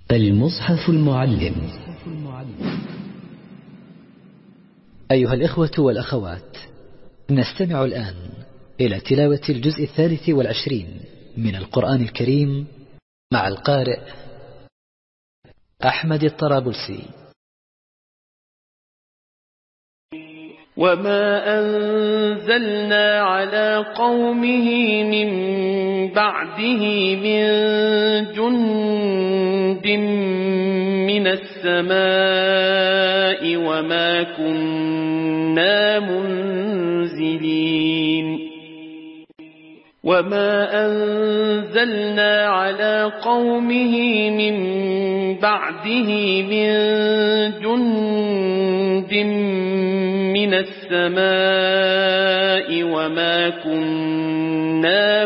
المصحف المعلم. أيها الإخوة والأخوات، نستمع الآن إلى تلاوة الجزء 23 من القرآن الكريم مع القارئ أحمد الطرابلسي. وما أنزلنا على قومه من بعده من جند من السماء وما كنا منزلين. وما أنزلنا على قومه من بعده من جند من السماء وما كنا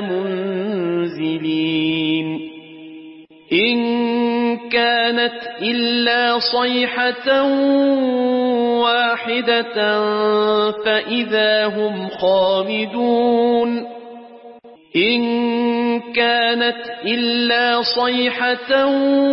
منزلين. إن كانت إلا صيحة واحدة فإذا هم خامدون. إن كانت إلا صيحة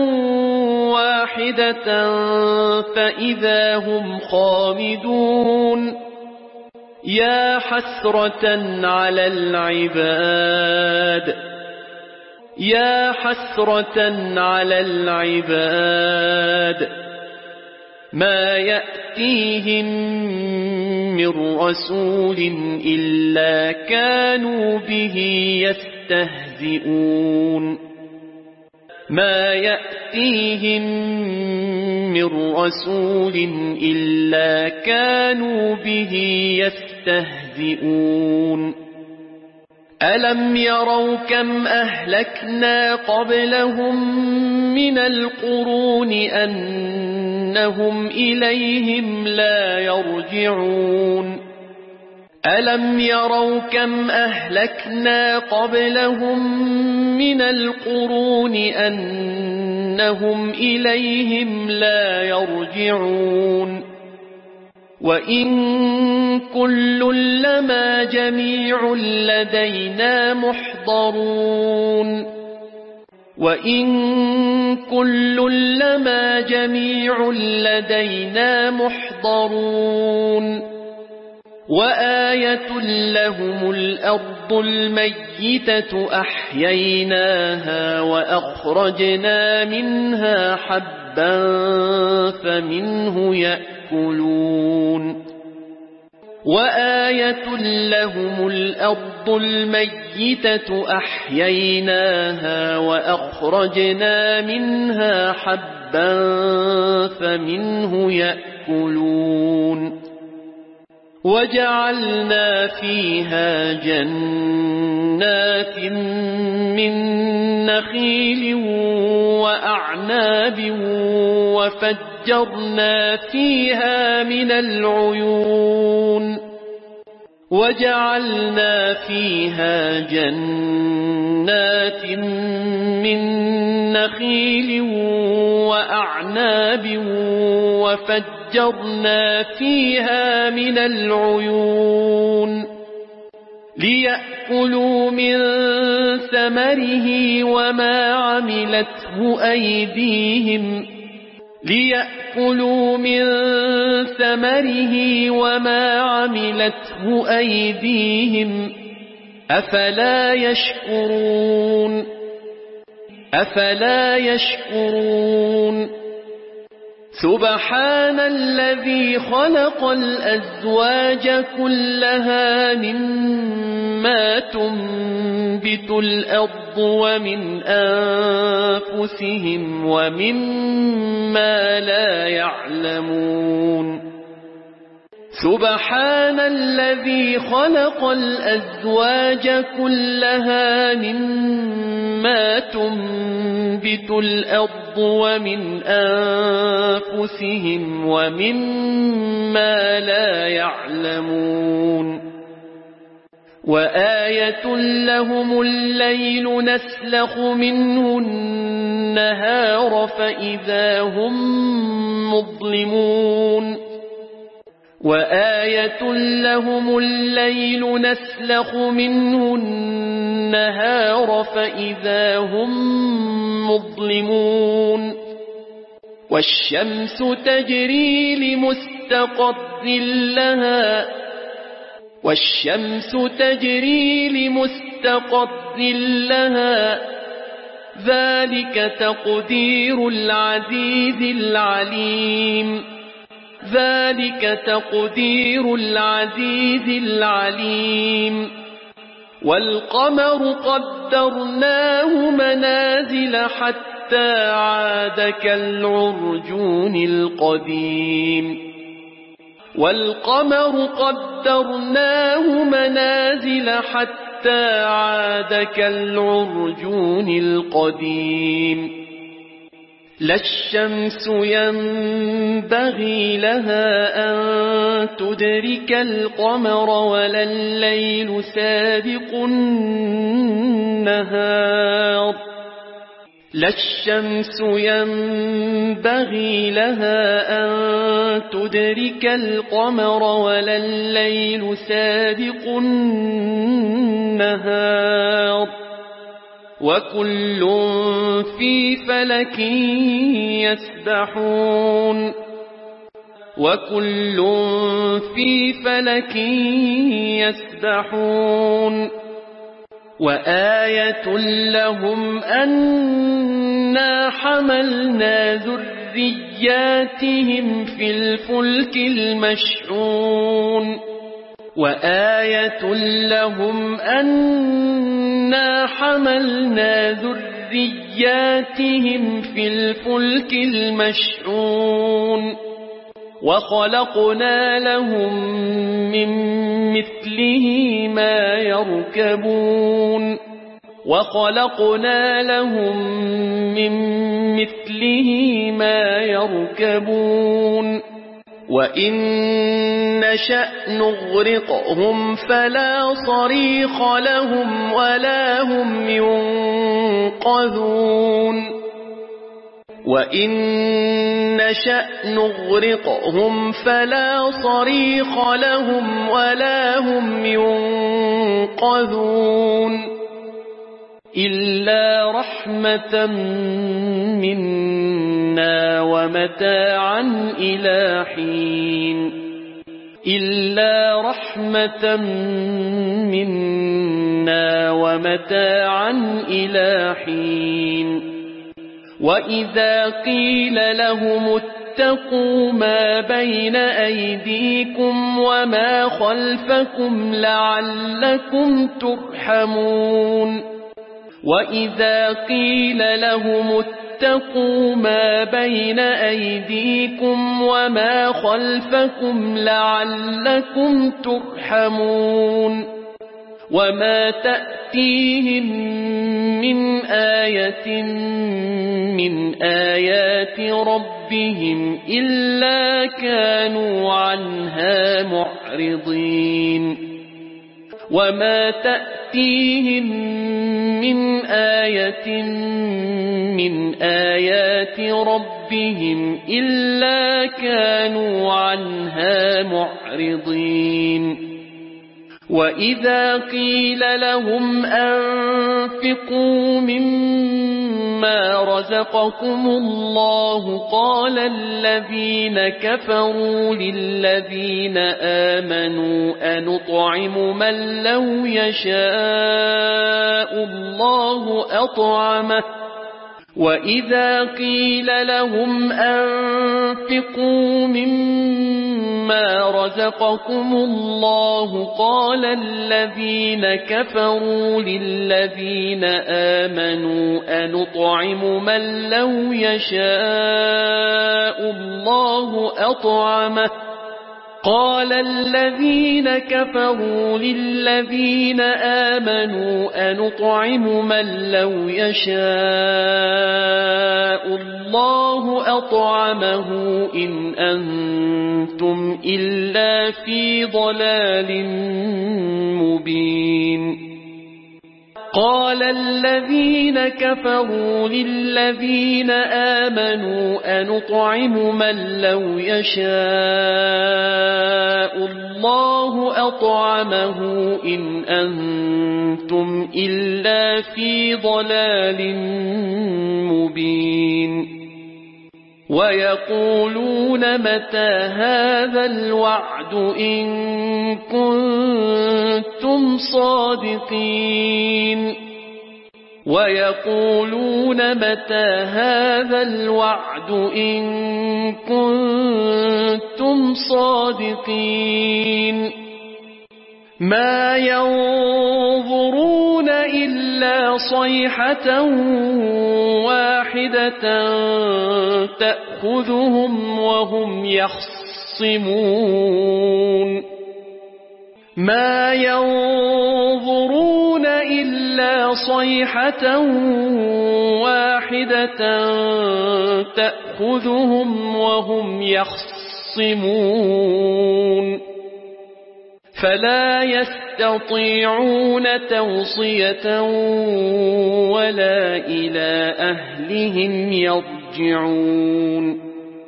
واحدة فإذا هم خامدون. يا حسرة على العباد، يا حسرة على العباد، ما يأتيهم من رسول إلا كانوا به يستهزئون. ما يأتيهم من رسول إلا كانوا به يستهزئون. ألم يروا كم أهلكنا قبلهم من القرون أنهم إليهم لا يرجعون. ألم يروا كم أهلكنا قبلهم من القرون أنهم إليهم لا يرجعون. وإن كل لما جميع لدينا محضرون. وإن كل لما جميع لدينا محضرون. وآية لهم الأرض الميتة أحييناها وأخرجنا منها حبا فمنه يأكلون. وآية لهم الأرض الميتة أحييناها وأخرجنا منها حبا فمنه يأكلون. وجعلنا فيها جنات من نخيل وأعناب وفجرنا فيها من العيون. وجعلنا فيها جنات من نخيل وأعناب وفجرنا فيها من العيون ليأكلوا من ثمره وما عملته أيديهم. ليأكلوا من ثمره وما عملته أيديهم أفلا يشكرون. أفلا يشكرون. سبحان الذي خلق الأزواج كلها مما تنبت الأرض ومن أنفسهم ومما لا يعلمون. سبحان الذي خلق الأزواج كلها مما تنبت الأرض ومن أنفسهم ومما لا يعلمون. وآية لهم الليل نسلخ منه النهار فإذا هم مظلمون. وآية لهم الليل نسلخ منه النهار فإذا هم مظلمون والشمس تجري لمستقر لها والشمس تجري لمستقر لها ذلك تقدير العزيز العليم ذلك تقدير العزيز العليم والقمر قدرناه منازل حتى عاد كالعرجون القديم والقمر قدرناه منازل حتى عاد كالعرجون القديم لا الشمس ينبغي لها أن تدرك القمر ولا الليل سابق النهار لا الشمس ينبغي لها أن تدرك القمر ولا الليل سابق النهار وكل في فلك يسبحون وكل في فلك يسبحون وآية لهم أنا حملنا ذرياتهم في الفلك المشحون وآية لهم أنا حملنا ذرياتهم في الفلك المشحون وخلقنا لهم من مثله ما يركبون وخلقنا لهم من مثله ما يركبون وإن نشأ نغرقهم فلا صريخ لهم ولا هم ينقذون وإن نشأ نغرقهم فلا صريخ لهم ولا هم ينقذون إلا رحمة منا ومتاعا إلى حين إلا رحمة منا ومتاعا إلى حين وإذا قيل لهم اتقوا ما بين أيديكم وما خلفكم لعلكم ترحمون وإذا قيل لهم اتقوا ما بين أيديكم وما خلفكم لعلكم ترحمون وما تأتيهم من آية من آيات ربهم إلا كانوا عنها معرضين وما تأتيهم من آية من آيات ربهم إلا كانوا عنها معرضين وإذا قيل لهم أنفقوا مما رزقكم الله قال الذين كفروا للذين آمنوا أنطعم من لو يشاء الله أطعمه وإذا قيل لهم أنفقوا مما رزقكم الله قال الذين كفروا للذين آمنوا أنطعم من لو يشاء الله أطعمه قال الذين كفروا للذين آمنوا أنطعم من لو يشاء الله أطعمه إن أنتم إلا في ضلال مبين قال الذين كفروا للذين آمنوا أنطعم من لو يشاء الله أطعمه إن أنتم إلا في ضلال مبين ويقولون متى هذا الوعد إن كنتم صادقين ويقولون متى هذا الوعد إن كنتم صادقين ما ينظرون إلا صيحة واحدة تأخذهم وهم يخصمون ما ينظرون إلا صيحة واحدة تأخذهم وهم يخصمون فلا يستطيعون توصية ولا إلى أهلهم يرجعون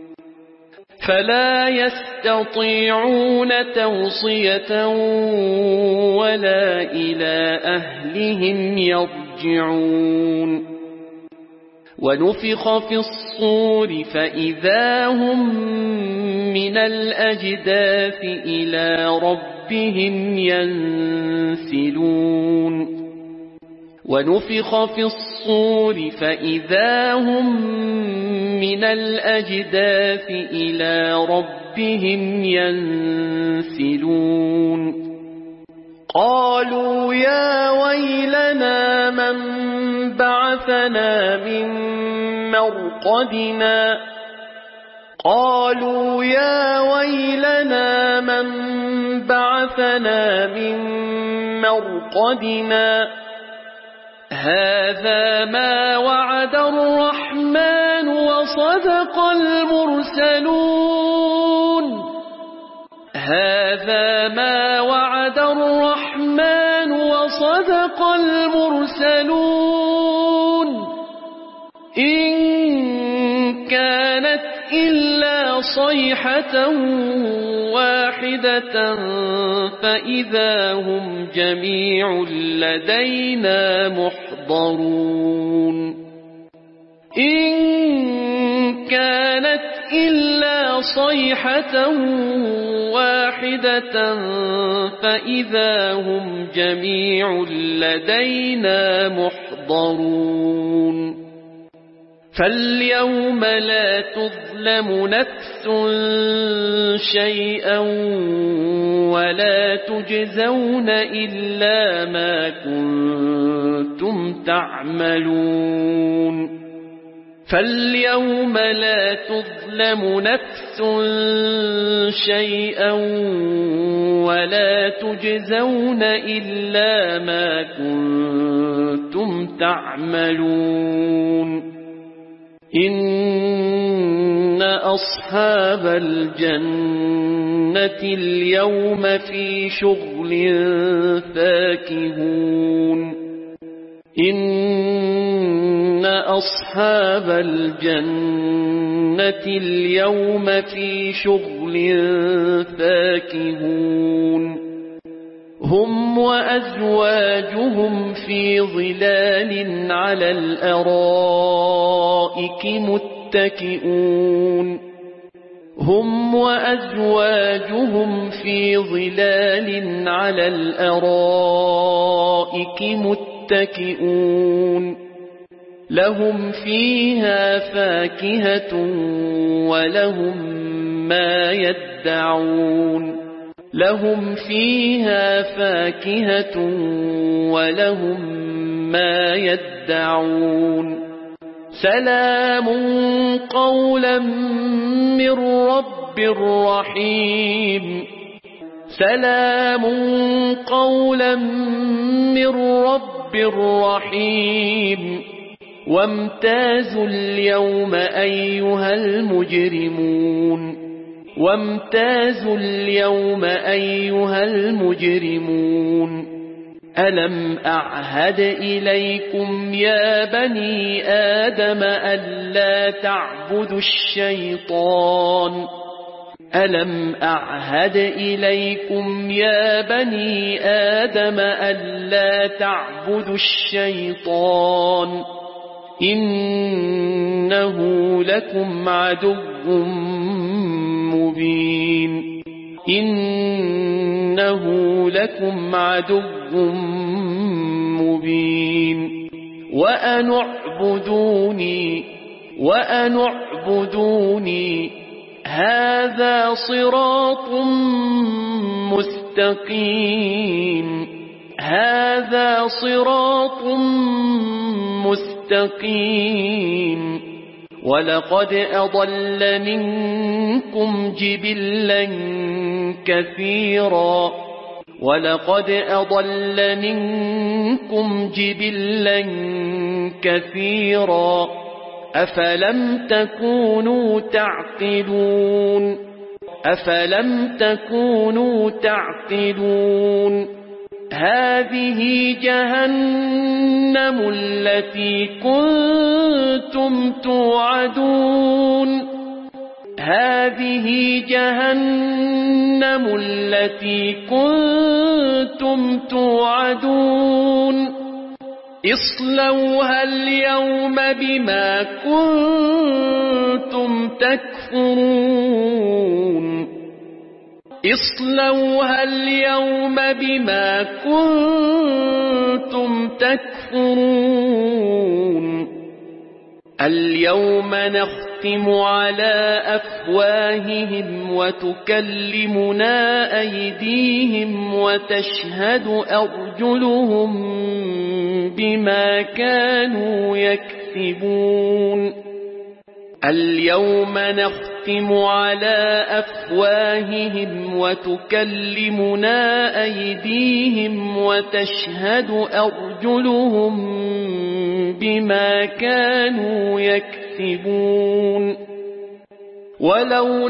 فلا يستطيعون توصية ولا إلى أهلهم يرجعون ونفخ في الصور فإذا هم من الأجداث إلى ربهم ينسلون ونفخ في الصور فإذا هم من الأجداث إلى ربهم ينسلون قالوا يا ويلنا من بعثنا من مرقدنا قالوا يا ويلنا من بعثنا من مرقدنا هذا ما وعد الرحمن وصدق المرسلون هذا ما وعد الرحمن وصدق المرسلون إن كانت إلا صيحة واحدة فإذا هم جميع لدينا محضرون إن كانت إلا صيحة واحدة فإذا هم جميع لدينا محضرون فاليوم لا تظلم نفس شيئا ولا تجزون إلا ما كنتم تعملون فاليوم لا تظلم نفس شيئا ولا تجزون إلا ما كنتم تعملون إن أصحاب الجنة اليوم في شغل فاكهون إن أصحاب الجنة اليوم في شغل فاكهون هم وأزواجهم في ظلال على الأرائك متكئون هم وأزواجهم في ظلال على الأرائك متكئون لهم فيها فاكهة ولهم ما يدعون لهم فيها فاكهة ولهم ما يدعون سلام قولا من رب رحيم سلام قولا من رب رحيم وامتازوا اليوم أيها المجرمون وامتازوا اليوم أيها المجرمون ألم أعهد إليكم يا بني آدم ألا تعبدوا الشيطان ألم أعهد إليكم يا بني آدم ألا تعبدوا الشيطان إنه لكم عدو مبين إنه لكم عدو مبين وأن اعبدوني هذا صراط مستقيم ولقد أضل منكم جبلا كثيرا أفلم تكونوا تعقلون هذه جهنم التي كنتم توعدون اصلوها اليوم بما كنتم تكفرون اليوم نختم على أفواههم وتكلمنا أيديهم وتشهد أرجلهم بما كانوا يكسبون اليوم نختم على أفواههم وتكلمنا أيديهم وتشهد أرجلهم بما كانوا يكسبون ولو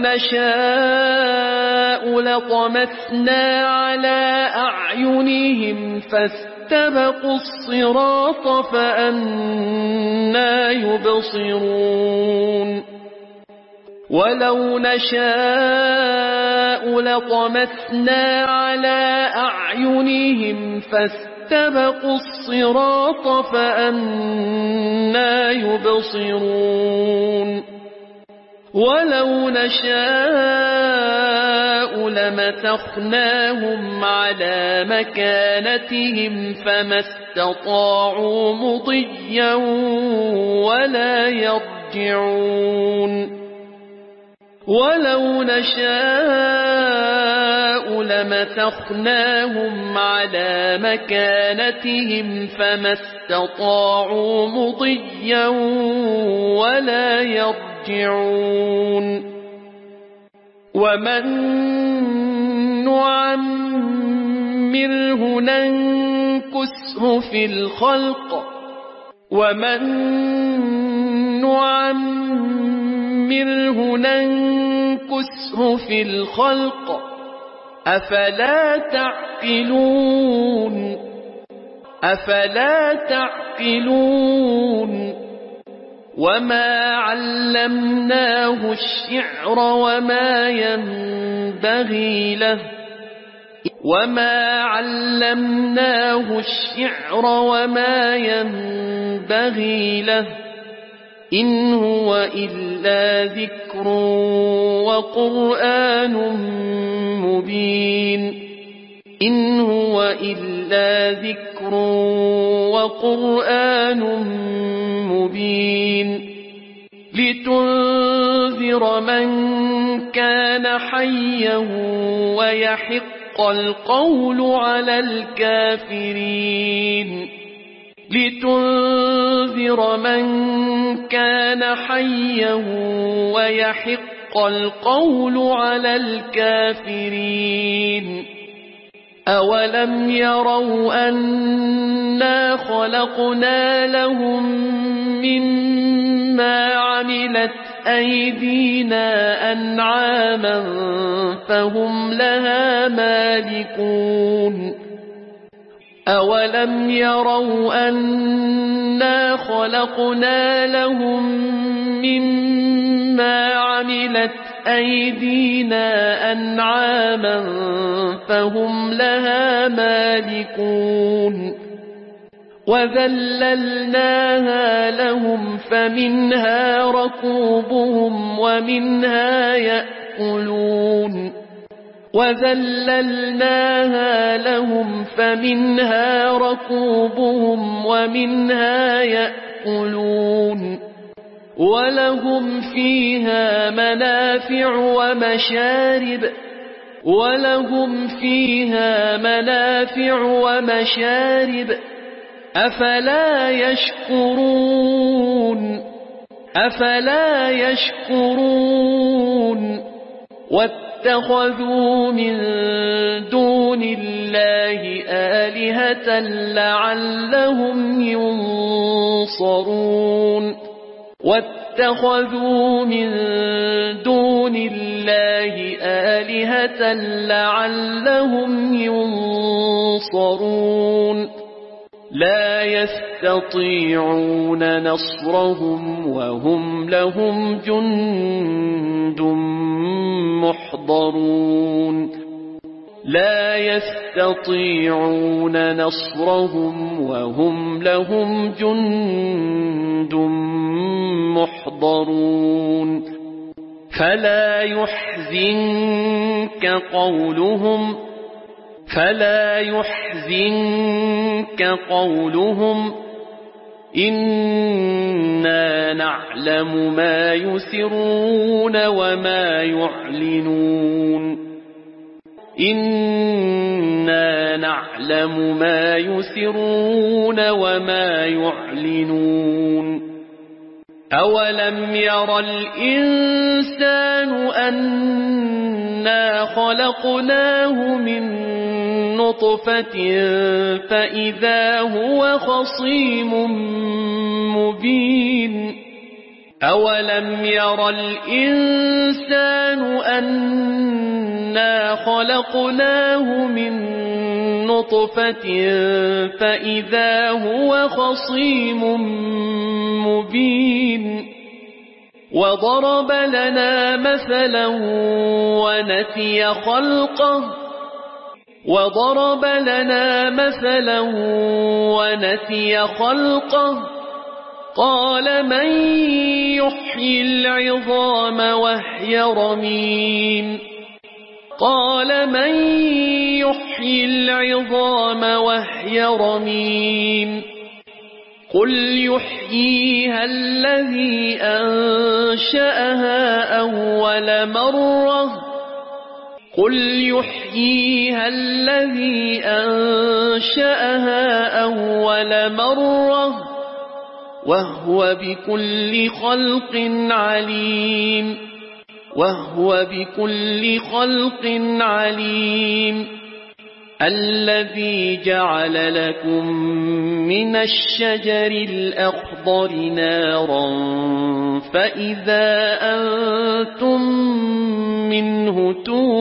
نشاء لطمسنا على أعينهم فاستبقوا الصراط فأنى يبصرون ولو نشاء لطمسنا على أعينهم فاستبقوا الصراط فأنى يبصرون ولو نشاء لمسخناهم على مكانتهم فما استطاعوا مضيا ولا يرجعون ولو نشاء لمسخناهم على مكانتهم فما استطاعوا مضيا ولا يرجعون ومن نعمره ننكسه في الخلق أفلا تعقلون وما علمناه الشعر وما ينبغي له إن هو إلا ذكر وقرآن مبين لتنذر من كان حيا ويحق القول على الكافرين أولم يروا أنا خلقنا لهم مما عملت أيدينا أنعاما فهم لها مالكون أولم يروا أنا خلقنا لهم مما عملت أيدينا أنعاما فهم لها مالكون وذللناها لهم فمنها ركوبهم ومنها يأكلون وذللناها لهم فمنها ركوبهم ومنها يأكلون ولهم فيها منافع ومشارب أفلا يشكرون واتخذوا من دون الله آلهة لعلهم ينصرون لا يستطيعون نصرهم وهم لهم جند محضرون فلا يحزنك قولهم إنا نعلم ما يسرون وما يعلنون أولم ير الإنسان أنا خلقناه من نطفة فإذا هو خصيم مبين أولم ير الإنسان أنا خلقناه من نطفة فإذا هو خصيم مبين وضرب لنا مثلا ونسي خلقه قال من يحيي العظام وهي رميم قل يحييها الذي أنشأها أول مرة وهو بكل خلق عليم الذي جعل لكم من الشجر الأخضر نارا فإذا أنتم منه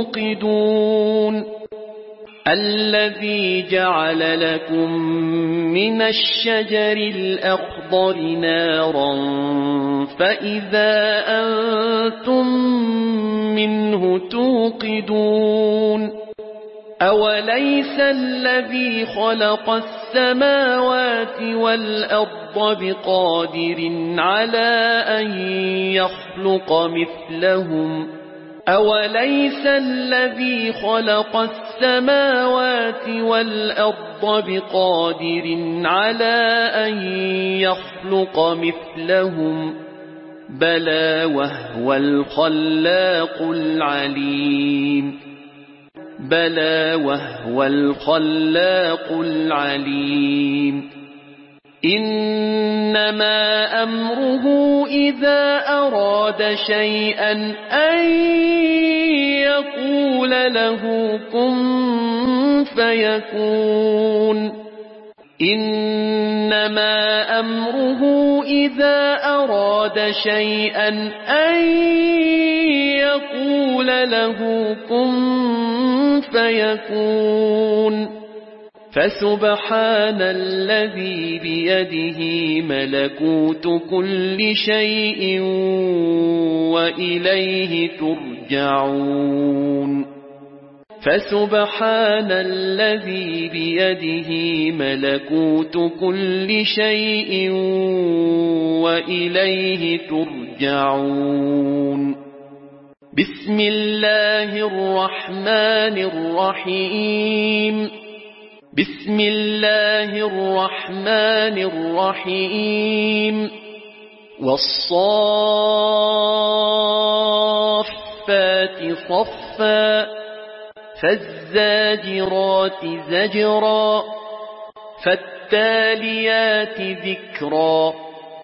توقدون أوليس الذي خلق السماوات والأرض بقادر على أن يخلق مثلهم بلى وهو الخلاق العليم إنما أمره إذا أراد شيئا أن يقول له كن فيكون فسبحان الذي بيده ملكوت كل شيء وإليه ترجعون فسبحان الذي بيده ملكوت كل شيء وإليه ترجعون. بسم الله الرحمن الرحيم. بسم الله الرحمن الرحيم. والصافات صفا فالزاجرات زجرا فالتاليات ذكرا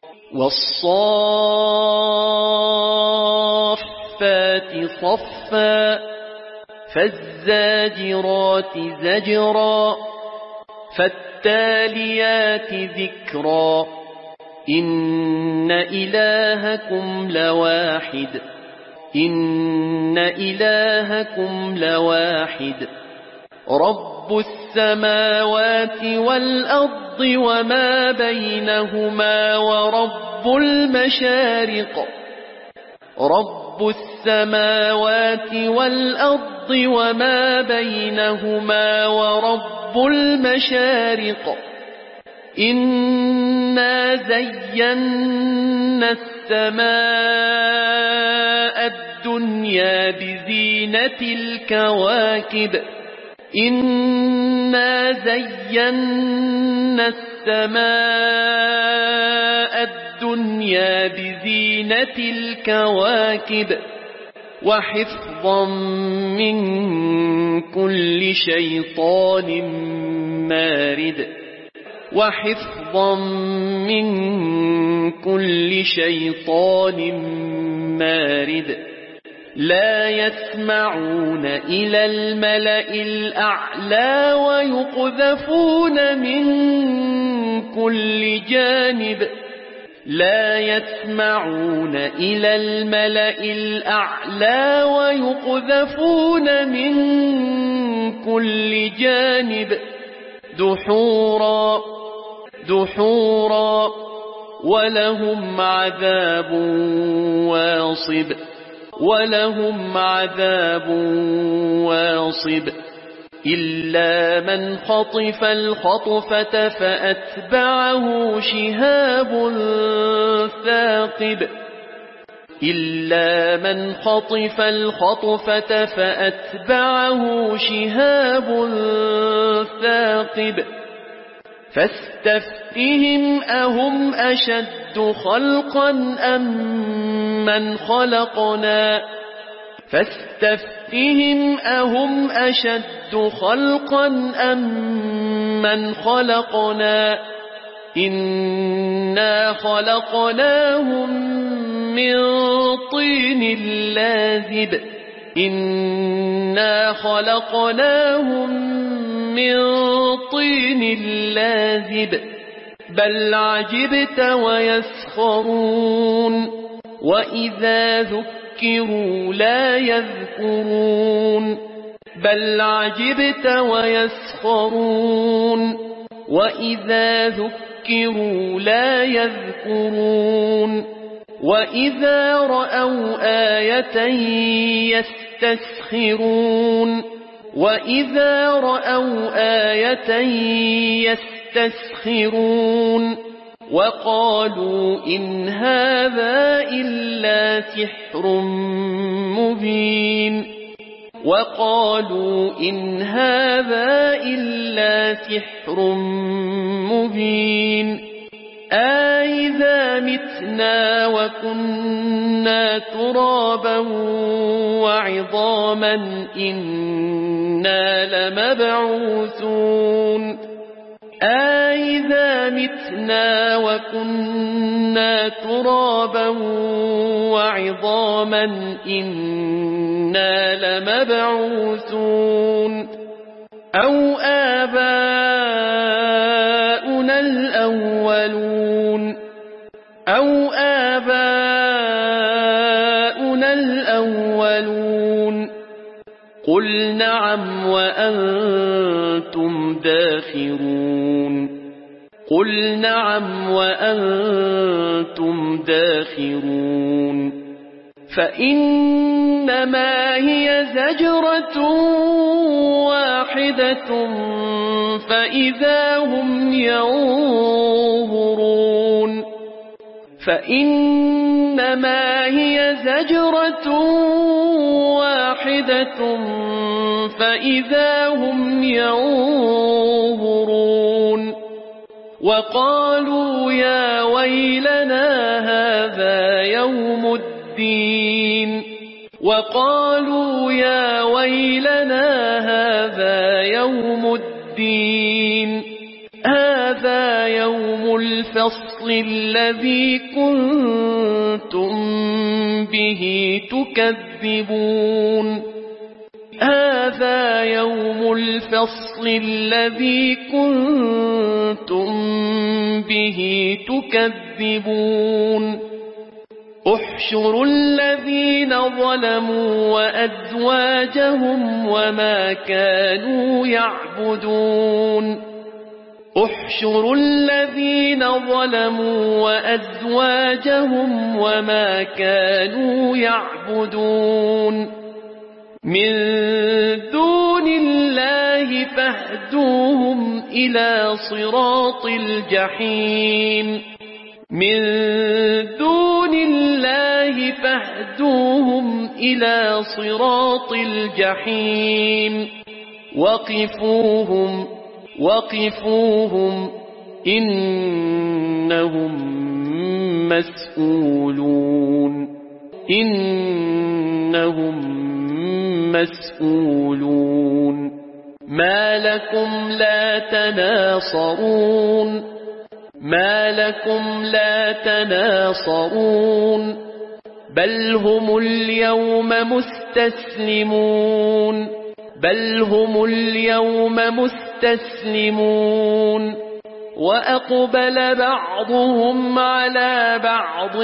والصافات صفا فالزاجرات زجرا فالتاليات ذكرا إن إلهكم لواحد. إن إلهكم لواحد. رب السماوات والأرض وما بينهما ورب المشارق. رب السماوات والأرض وما بينهما ورب المشارق. إنا زينا السماء الدنيا بزينة الكواكب. إنا زينا السماء الدنيا بزينة الكواكب وحفظا من كل شيطان مارد. وحفظا من كل شيطان مارد. لا يسمعون إلى الملأ الأعلى ويقذفون من كل جانب. لا يسمعون إلى الملأ الأعلى ويقذفون من كل جانب دحورا دحورا ولهم عذاب واصب. ولهم عذاب واصب. إلا من خطف الخطفة فأتبعه شهاب ثاقب. إلا من خطف الخطفة فأتبعه شهاب ثاقب. فاستفتهم أهم أشد خلقا أم من خلقنا. فاستفتهم أهم أشد خلقا أم من خلقنا. إنا خلقناهم من طين لازب. إنا خلقناهم من طين لازب. بل عجبت ويسخرون. وإذا ذكروا لا يذكرون. بل عجبت ويسخرون. وإذا ذكروا لا يذكرون. وإذا رأوا آية يستسخرون. وإذا رأوا آية يستسخرون. وقالوا إن هذا إلا سحر مبين. وقالوا إن هذا إلا سحر مبين. أإذا متنا وكنا ترابا وعظاما إنا لمبعوثون. أإذا متنا وكنا ترابا وعظاما إنا لمبعوثون. أو آباؤنا الأولون. أو آباؤنا الأولون. قل نعم وأنتم داخرون. قل نعم وأنتم داخرون. فإنما هي زجرة واحدة فإذا هم ينظرون فإنما هي زجرة واحدة فإذا هم ينظرون وقالوا يا ويلنا هذا يوم الدين وقالوا يا ويلنا هذا يوم الدين هذا يوم الفصل الذي كنتم به تكذبون هذا يوم الفصل الذي كنتم به تكذبون احشروا الذين ظلموا وأزواجهم وما كانوا يعبدون احشروا الذين ظلموا وأزواجهم وما كانوا يعبدون من دون الله فاهدوهم إلى صراط الجحيم من دون الله فاهدوهم إلى صراط الجحيم وقفوهم إنهم مسؤولون ما لكم لا تناصرون بل هم اليوم مستسلمون وأقبل بعضهم على بعض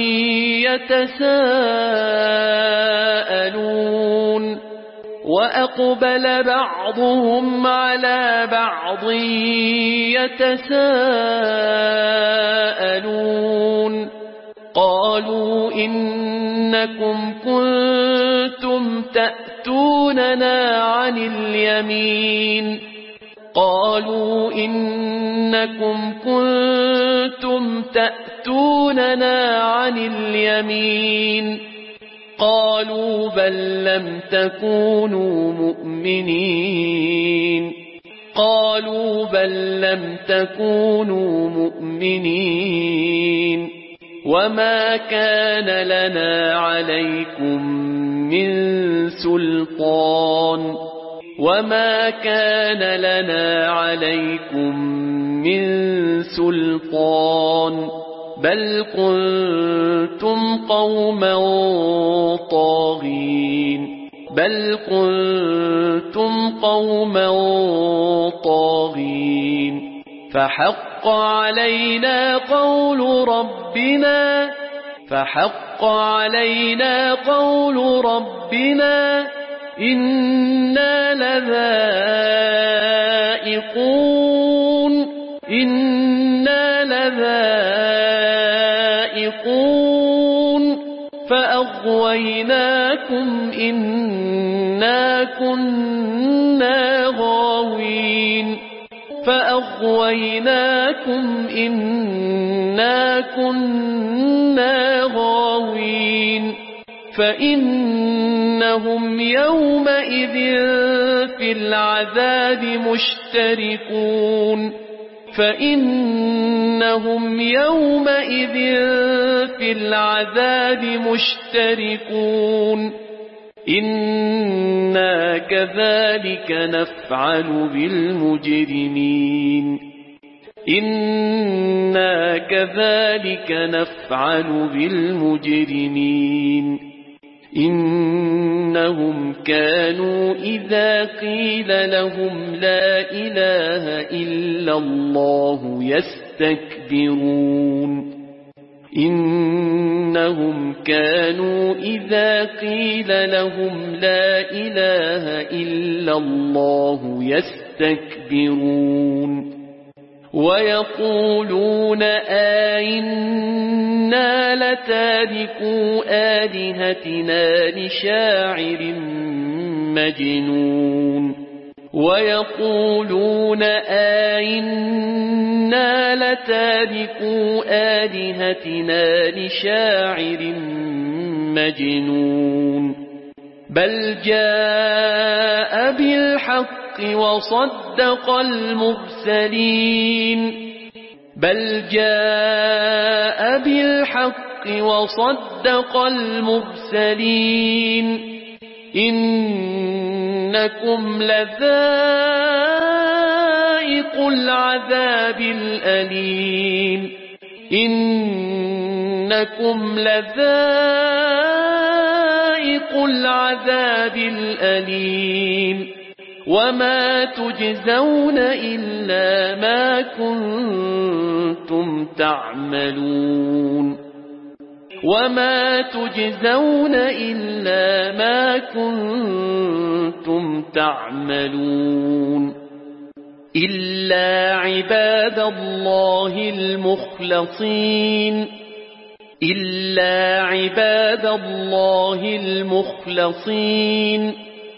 يتساءلون قالوا إنكم كنتم تأتوننا عن اليمين قالوا بل لم تكونوا مؤمنين وما كان لنا عليكم من سلطان بل كنتم قوما طاغين فحق علينا قول ربنا إنا لذائقون فأغويناكم إنا كنا غاوين فإنهم يومئذ في العذاب مشتركون إنا كذلك نفعل بالمجرمين إنهم كانوا إذا قيل لهم لا إله إلا الله يستكبرون ويقولون أئنا لتاركو آلهتنا لشاعر مجنون ويقولون أئنا لتاركو آلهتنا لشاعر مجنون بل جاء بالحق وصدق المرسلين بل جاء بالحق وصدق المرسلين إنكم لذائق العذاب الأليم إنكم لذائق العذاب الأليم وما تجزون إلا ما كنتم تعملون وما تجزون إلا ما كنتم تعملون إلا عباد الله المخلصين إلا عباد الله المخلصين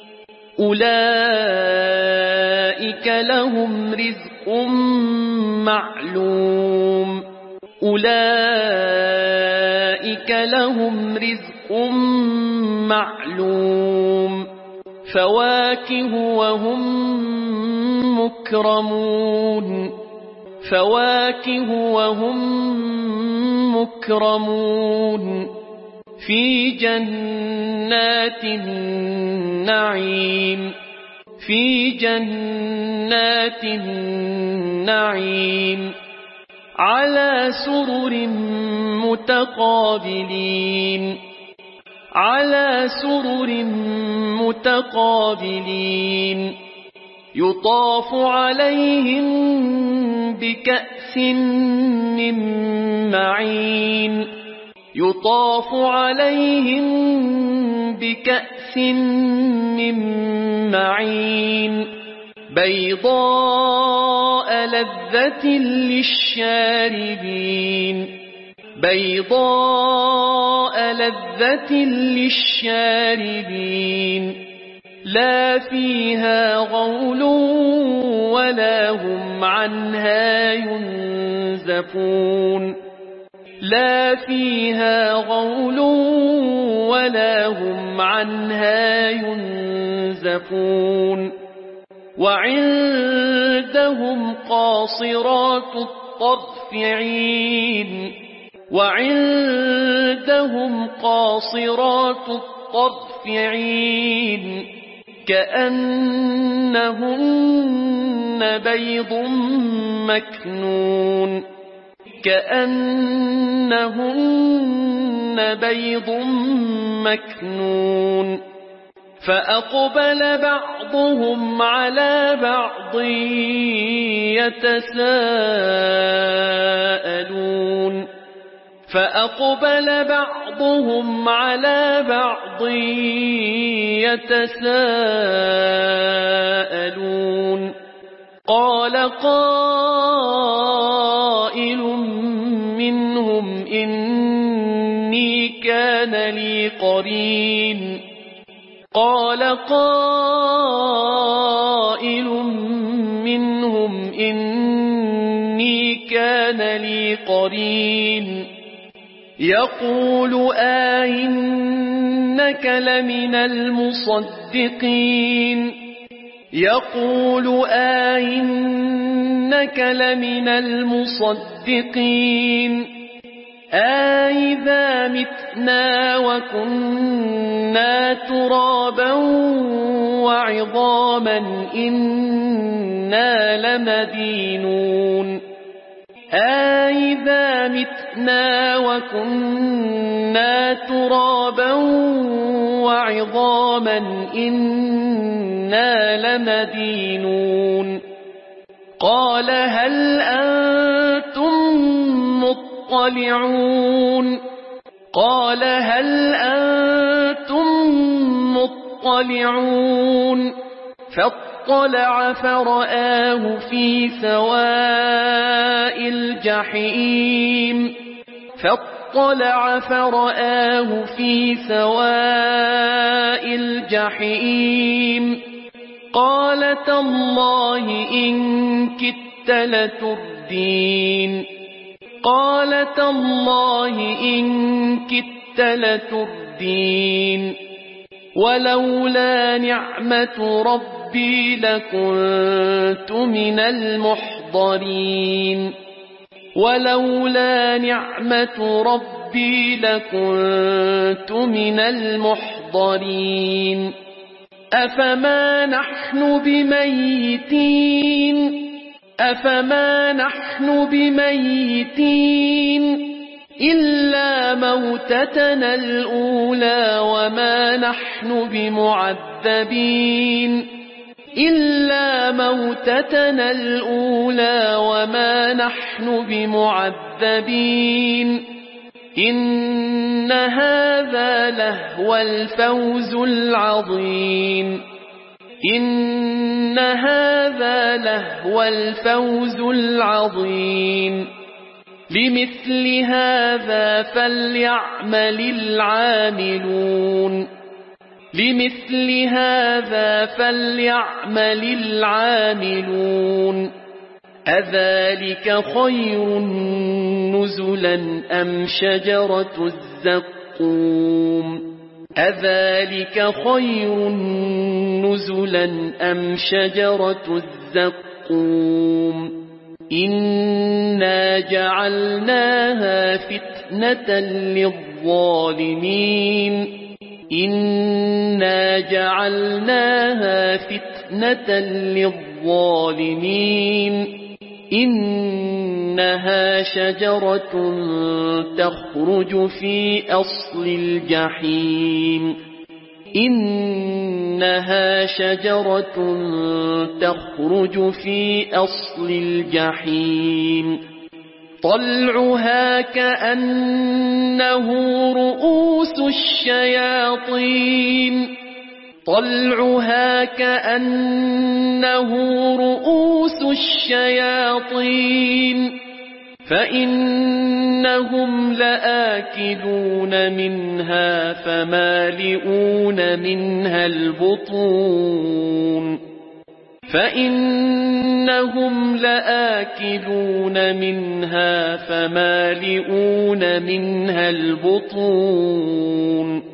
أولئك لهم رزق معلوم أولئك لهم رزق معلوم فواكه وهم مكرمون فواكه وهم مكرمون في جنات النعيم في جنات النعيم على سرر متقابلين على سرر متقابلين يطاف عليهم بكأس من معين يطاف عليهم بكأس من معين بيضاء لذة للشاربين بيضاء لذة للشاربين لا فيها غول ولا هم عنها ينزفون لا فيها غول ولا هم عنها ينزفون وعندهم قاصرات الطرف عين وعندهم قاصرات الطرف عين كأنهن بيض مكنون كأنهن بيض مكنون فأقبل بعضهم على بعض يتساءلون فأقبل بعضهم على بعض يتساءلون قال قائل منهم إني كان لي قرين قال قائل منهم إني كان لي قرين يقول أئنك لمن المصدقين يقول أئنك لمن المصدقين أئذا متنا وكنا ترابا وعظاما إنا لمدينون أئذا متنا وكنا ترابا وعظاما إنا لمدينون قال هل أنتم مطلعون قال هل أنتم مطلعون فاطلع فرآه في سواء الجحيم قال تالله إن كدت لتردين ولولا نعمة ربي لكنت من المحضرين أفما نحن بميتين إلا موتتنا الأولى وما نحن بمعذبين إن هذا لهو الفوز العظيم لمثل هذا فليعمل العاملون أذلك خير نزلا أم شجرة الزقوم إنا جعلناها فتنة للظالمين إنها شجرة تخرج في أصل الجحيم طلعها كأنه رؤوس الشياطين فإنهم لآكلون منها فمالئون منها البطون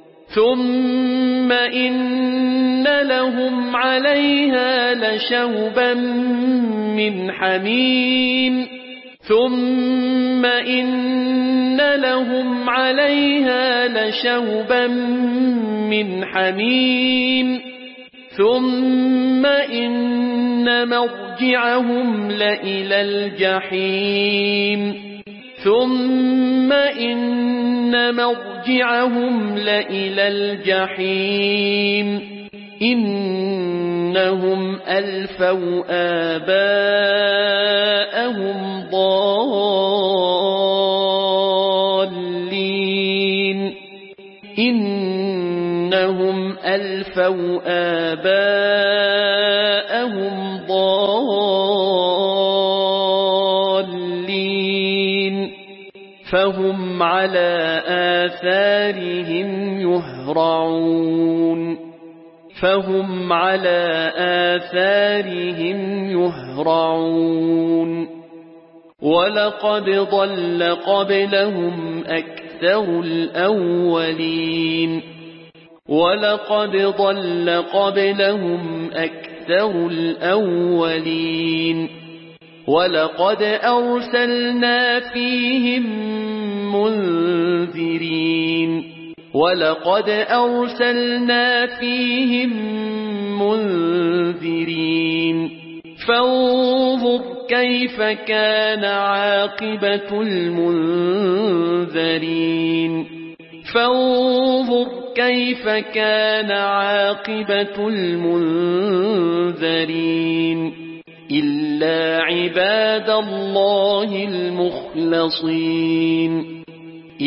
ثم إن لهم عليها لشوبا من حميم ثم إن مرجعهم لإلى الجحيم إنهم ألفوا آباءهم ضالين فهم على آثارهم يهرعون ولقد ضل قبلهم أكثر الأولين ولقد أرسلنا فيهم منذرين فانظر كيف كان عاقبة المنذرين إلا عباد الله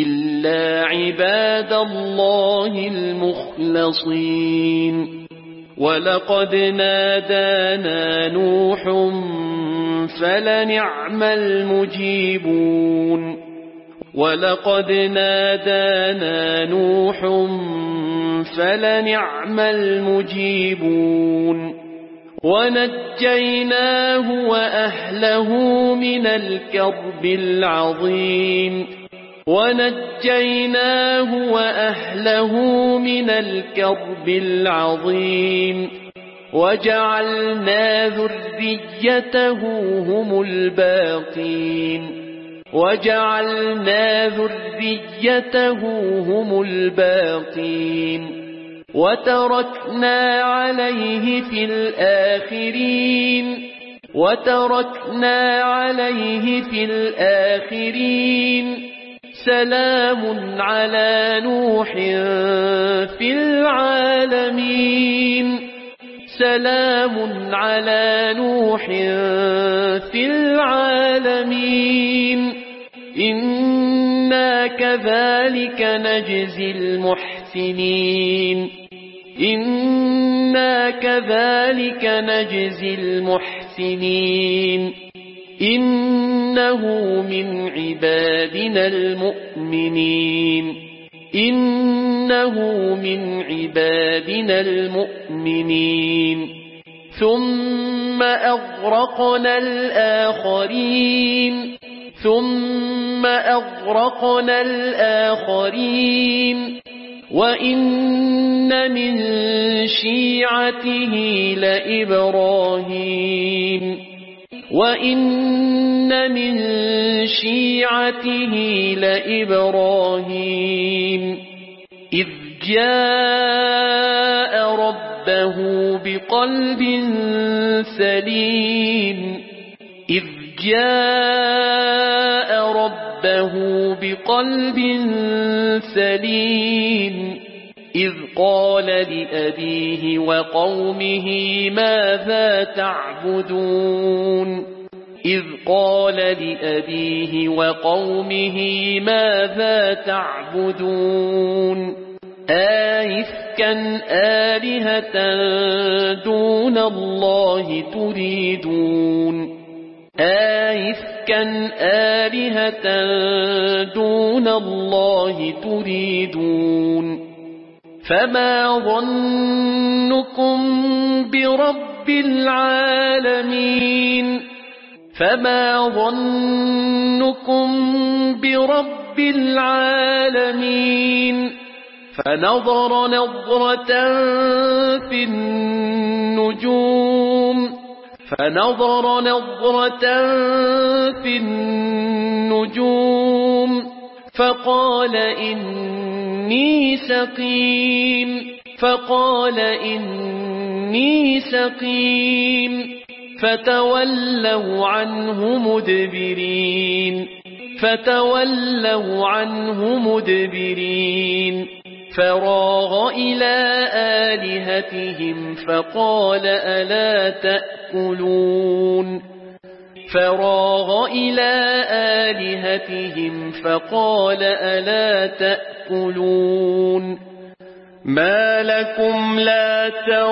المخلصين ولقد نادانا نوح فلنعم المجيبون ولقد نادانا نوح فلنعم المجيبون ونجيناه وأهله من الكرب العظيم ونجيناه وأهله من الكرب العظيم وجعلنا ذريته هم الباقين وجعلنا ذريته هم الباقين وتركنا عليه في الآخرين وتركنا عليه في الآخرين سلام على نوح في العالمين سلام على نوح في العالمين إنا كذلك نجزي المحسنين إنا كذلك نجزي المحسنين إنه من عبادنا المؤمنين إنه من عبادنا المؤمنين ثم أغرقنا الآخرين ثم أغرقنا الآخرين وإن من شيعته لإبراهيم وإن من شيعته لإبراهيم إذ جاء ربه بقلب سليم إذ جاء ربه بقلب سليم إذ قال لأبيه وقومه ماذا تعبدون إذ قال لأبيه وقومه ماذا تعبدون آئفكا آلهة دون الله تريدون آئفكا آلهة دون الله تريدون فما ظنكم برب العالمين فما ظنكم برب العالمين فنظر نظرة في النجوم فنظر نظرة في النجوم فقال إني سقيم فقال إني سقيم فتولوا عنه مدبرين فتولوا عنه مدبرين فراغ إلى آلهتهم فقال ألا تأكلون فراغ إلى آلهتهم فقال ألا تأكلون ما لكم لا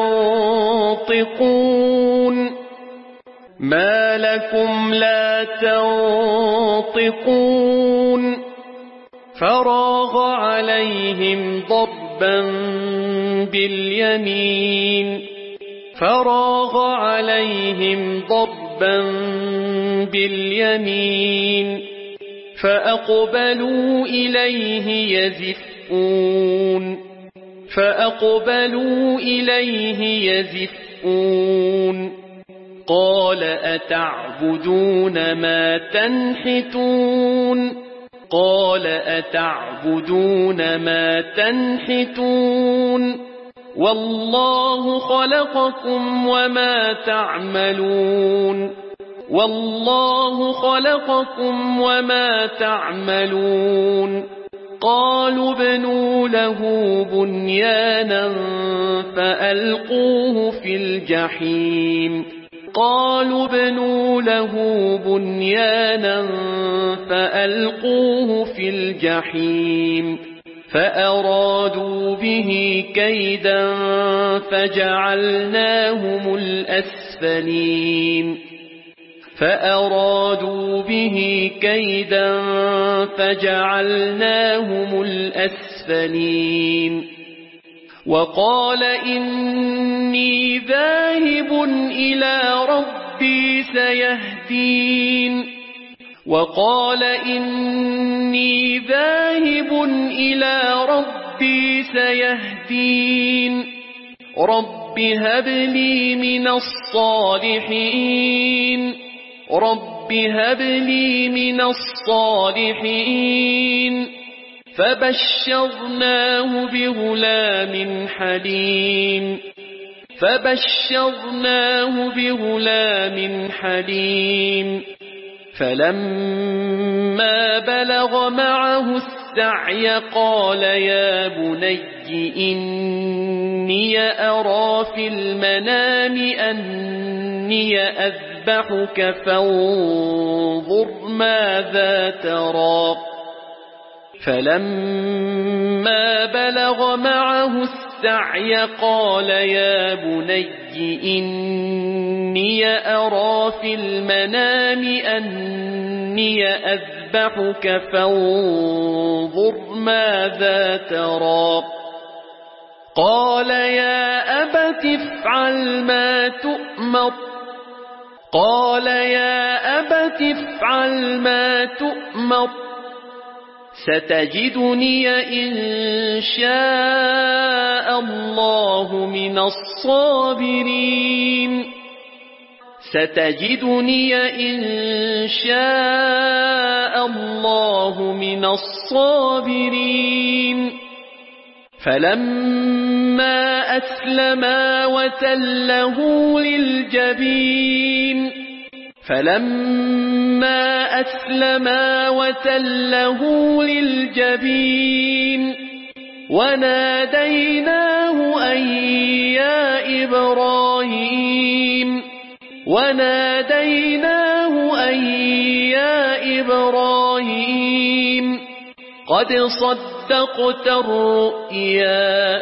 تنطقون ما لكم لا تنطقون فراغ عليهم ضربا باليمين فراغ عليهم ضربا باليمين فأقبلوا إليه يزفون فأقبلوا إليه يزفون قال أتعبدون ما تنحتون قال أتعبدون ما تنحتون والله خلقكم وما تعملون والله خلقكم وما تعملون قالوا ابنوا له بنيانا فألقوه في الجحيم قالوا ابنوا له بنيانا فألقوه في الجحيم فأرادوا به كيدا فجعلناهم الأسفلين فأرادوا به كيدا فجعلناهم الأسفلين وقال إني ذاهب إلى ربي سيهدين وقال إني ذاهب إلى ربي سيهدين رب هب لي من الصالحين رب هب لي من الصالحين فبشرناه بغلام حليم فلما بلغ معه السعي قال يا بني إني أرى في المنام أني أذبحك فانظر ماذا ترى فلما بلغ معه السعي قال يا بني إني أرى في المنام أني أذبحك فانظر ماذا ترى قال يا أبت افعل ما تؤمر ستجدني إن شاء الله من الصابرين فلما أسلما وتله للجبين وناديناه أن يا إبراهيم قد صدقت الرؤيا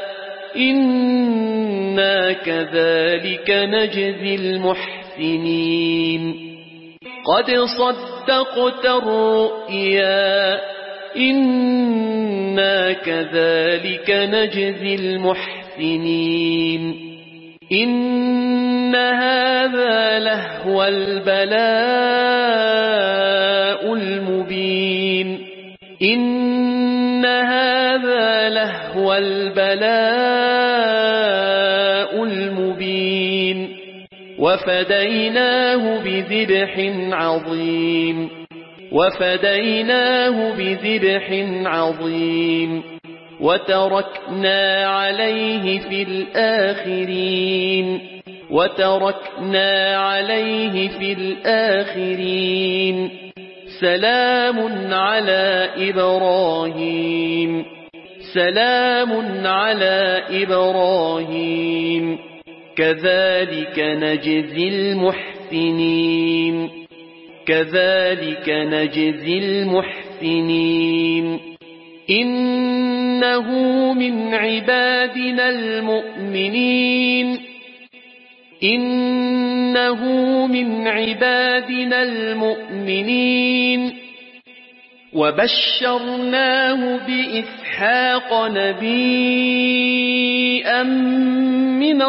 إنا كذلك نجزي المحسنين إن هذا لهو البلاء المبين وفديناه بذبح عظيم وتركنا عليه في الآخرين سلام على إبراهيم كذلك نجزي المحسنين إنه من عبادنا المؤمنين وبشرناه بإسحاق نبيا من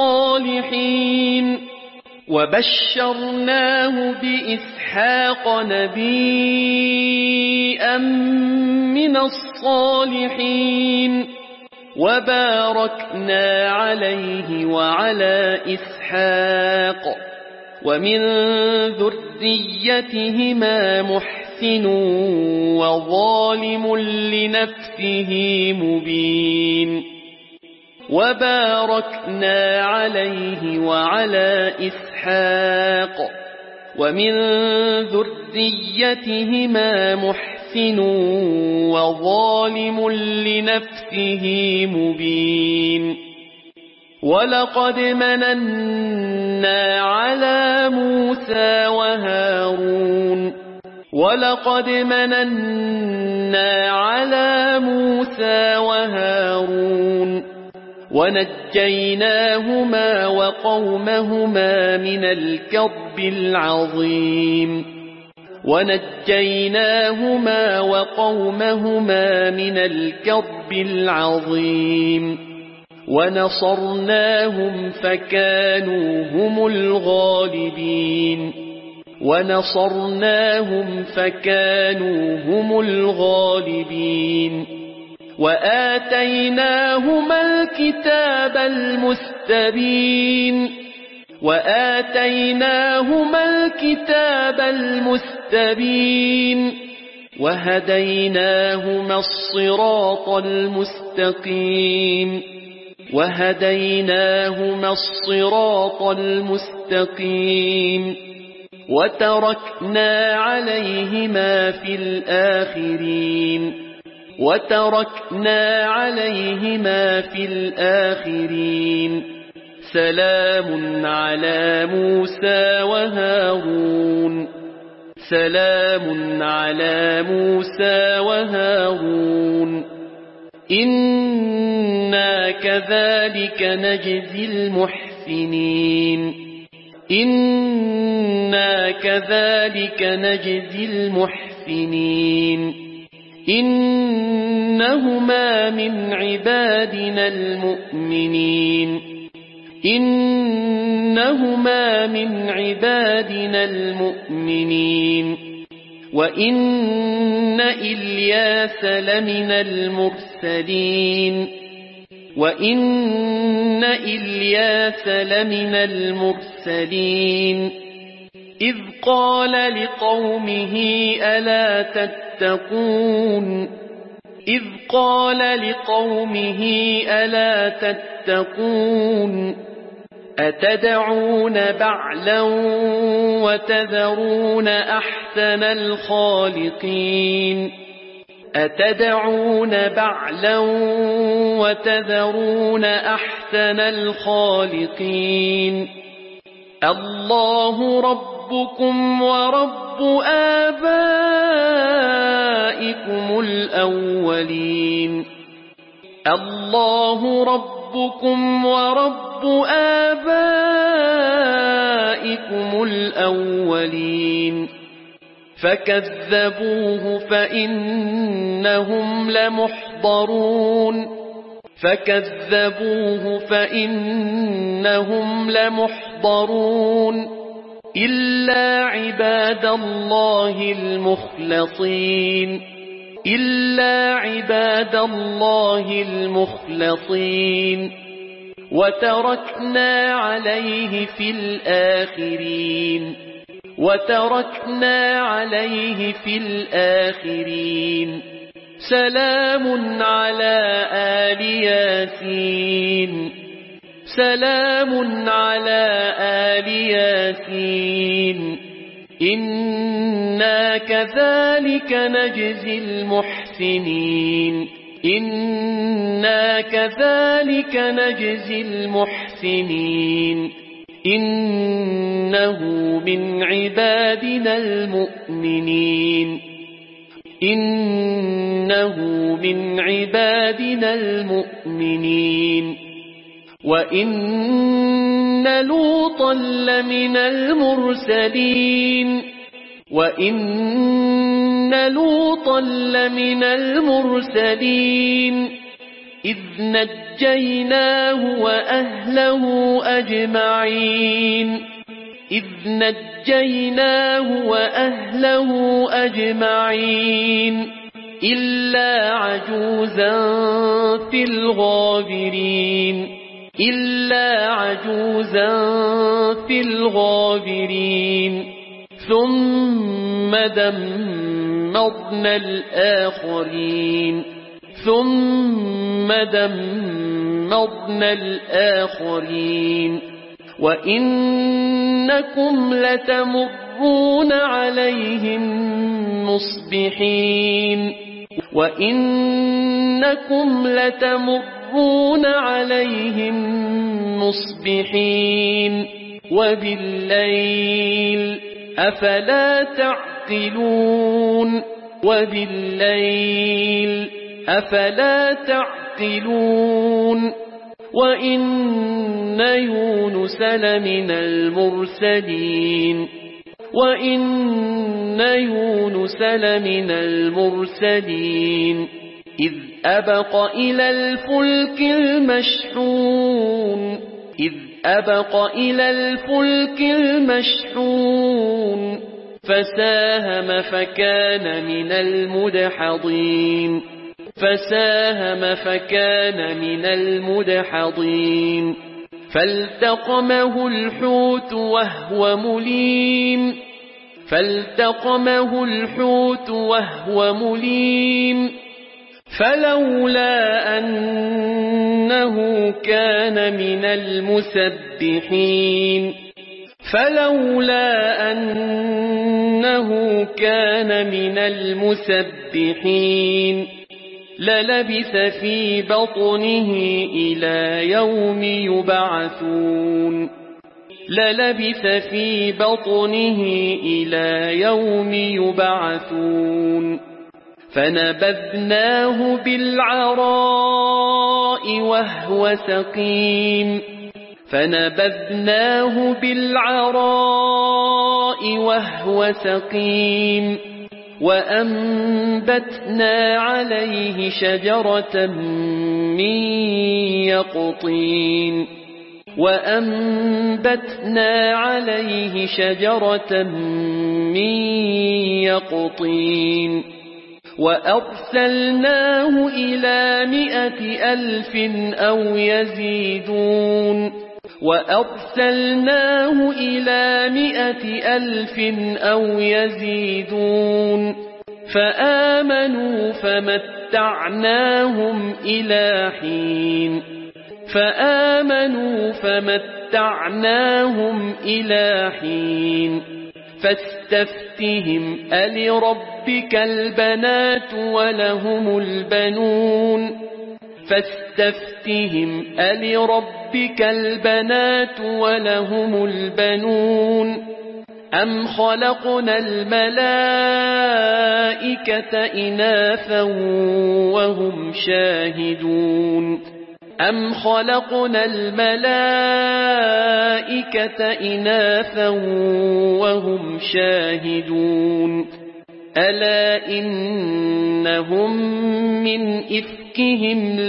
الصالحين وباركنا عليه وعلى إسحاق ومن ذريتهما محسن وظالم لنفسه مبين وباركنا عليه وعلى إسحاق ومن ذريتهما محسن وظالم لنفسه مبين ولقد مننا على موسى وهارون ولقد مننا على موسى وهارون ونجيناهما وقومهما من الكرب العظيم ونصرناهم فكانوا هم الغالبين وآتيناهما الكتاب المستبين وهديناهما الصراط المستقيم وتركنا عليهما في الآخرين سلام على موسى وهارون إنا كذلك نجزي المحسنين إنهما من عبادنا المؤمنين وإن إلياس لمن المرسلين إذ قال لقومه ألا تتقون أتدعون بعلا وتذرون أحسن الخالقين الله ربكم ورب آبائكم الأولين فكذبوه فإنهم لمحضرون إلا عباد الله المخلصين وتركنا عليه في الآخرين سلام على آل ياسين إنا كذلك نجزي المحسنين إنه من عبادنا المؤمنين وإن لوطا لمن المرسلين إذ نجيناه وأهله أجمعين إلا عجوزا في الغابرين ثم دمرنا الآخرين وإنكم لتمرون عليهم مصبحين وبالليل أفلا تعقلون تعقلون وبالليل أفلا تعقلون وإن يونس لمن المرسلين إذ أبق إلى الفلك المشحون فساهم فكان من المدحضين فالتقمه الحوت وهو مليم فلولا أنه كان من المسبحين للبث في بطنه إلى يوم يبعثون فنبذناه بالعراء وهو سقيم وأنبتنا عليه شجرة من يقطين وأرسلناه إلى 100,000 أو يزيدون فآمنوا فمتعناهم إلى حين فاستفتهم ألربك البنات ولهم البنون أم خلقنا الملائكة إناثا وهم شاهدون ألا إنهم من إفكهم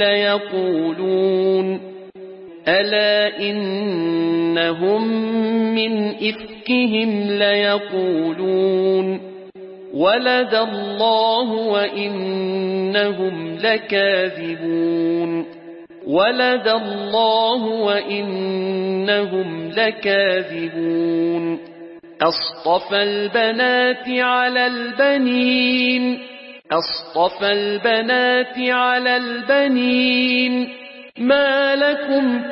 ليقولون ولد الله وإنهم لكاذبون أصطفى البنات على البنين ما لكم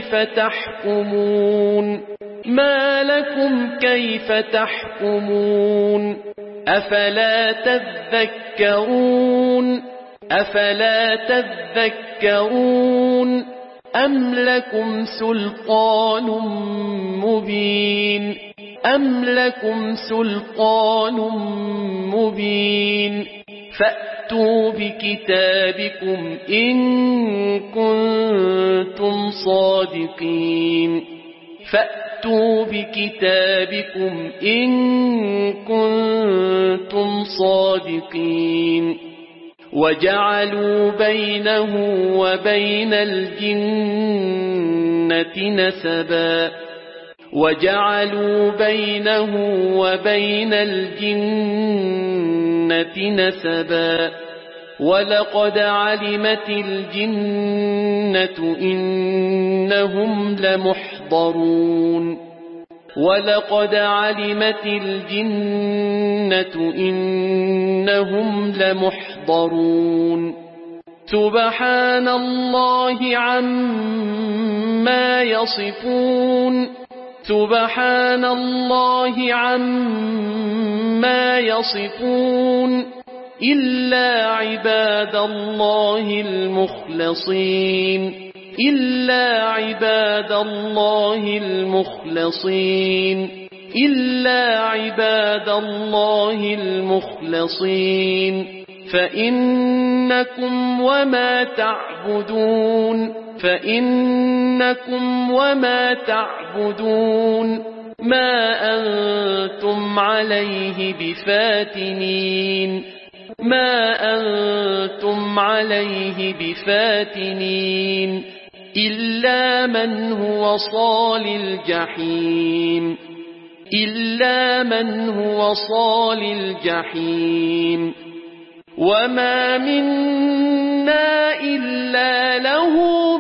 كيف تحكمون أفلا تذكرون أم لكم سلطان مبين فأتوا بكتابكم إن كنتم صادقين وجعلوا بينه وبين الجنة نسبا ولقد علمت الجنة إنهم لمحضرون سبحان الله عما يصفون إلا عباد الله المخلصين إلا عباد الله المخلصين فإنكم وما تعبدون ما أنتم عليه بفاتنين إلا من هو صال الجحيم وما منا إلا له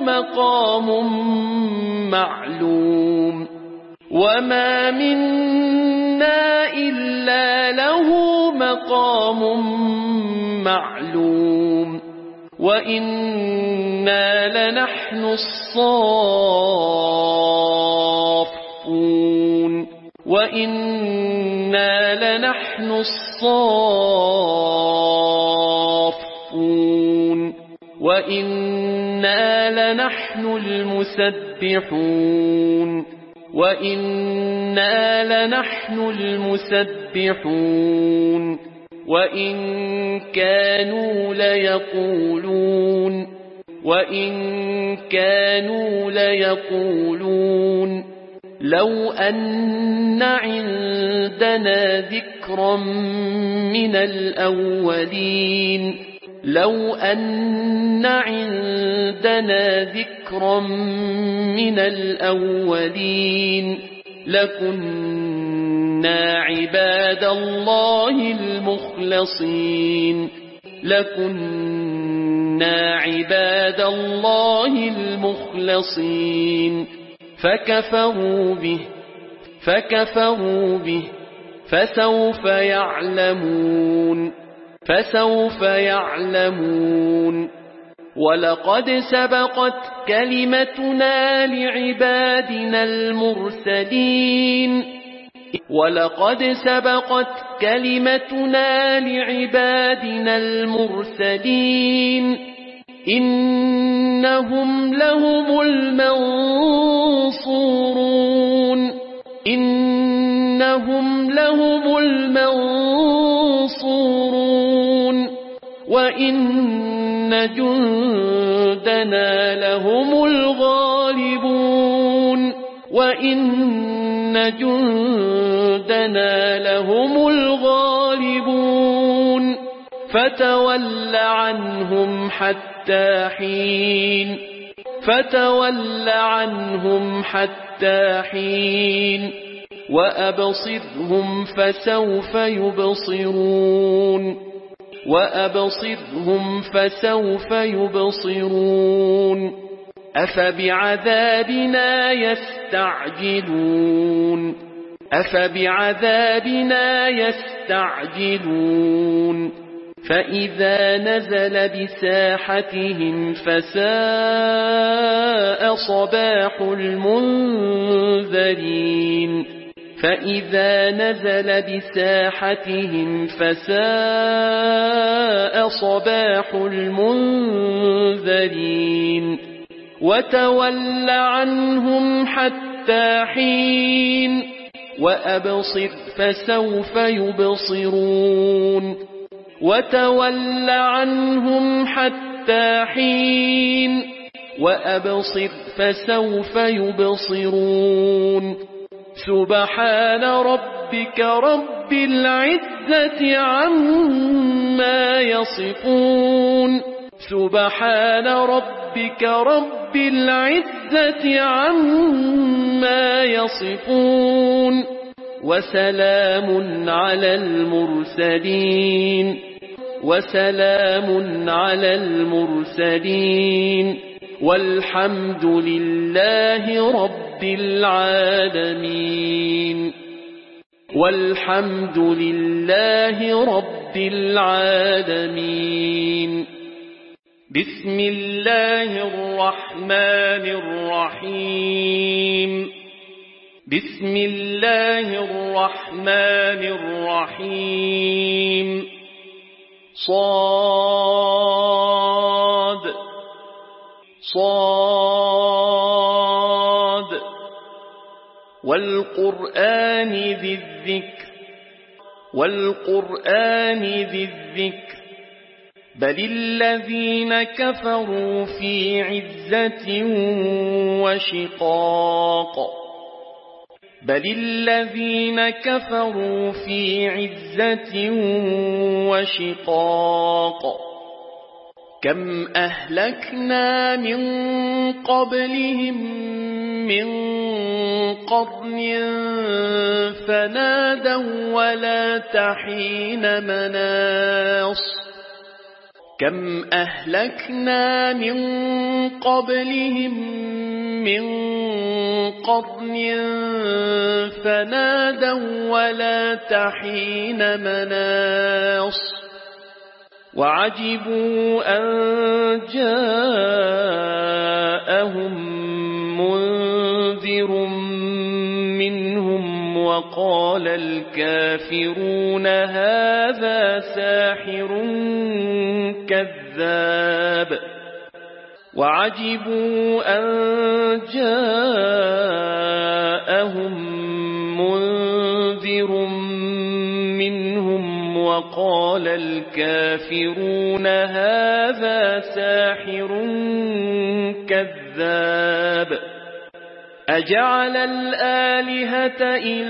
مقام معلوم وإنا لنحن الصافون وإنا لنحن المسبحون وإن كانوا ليقولون لو أن عندنا ذكرا من الأولين لكنا عباد الله المخلصين فكفروا به فسوف يعلمون ولقد سبقت كلمتنا لعبادنا المرسلين إنهم لهم المنصورون وإن جندنا لهم الغالبون فتول عنهم حتى حين وأبصرهم فسوف يبصرون أفبعذابنا يستعجلون فإذا نزل بساحتهم فساء صباح المنذرين وتول عنهم حتى حين وأبصر فسوف يبصرون سبحان ربك رب العزة عما يصفون وسلام على المرسلين والحمد لله رب العالمين بسم الله الرحمن الرحيم صاد والقرآن ذي الذكر بل الذين كفروا في عزة وشقاق كم أهلكنا من قبلهم من قرن فنادوا ولا تحين مناص كم أهلكنا من قبلهم من قرن فنادوا ولا تحين مناص وعجبوا أن جاءهم منذر منهم وقال الكافرون هذا ساحر كذاب وعجبوا أن جاءهم منذر منهم وقال الكافرون هذا ساحر كذاب أجعل الآلهة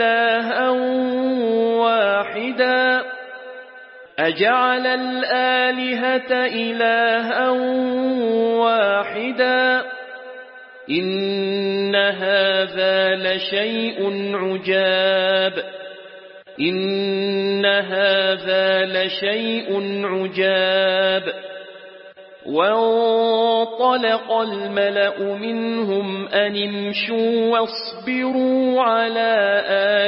إلها واحدا إن هذا لشيء عجاب وانطلق الملأ منهم أن امشوا واصبروا على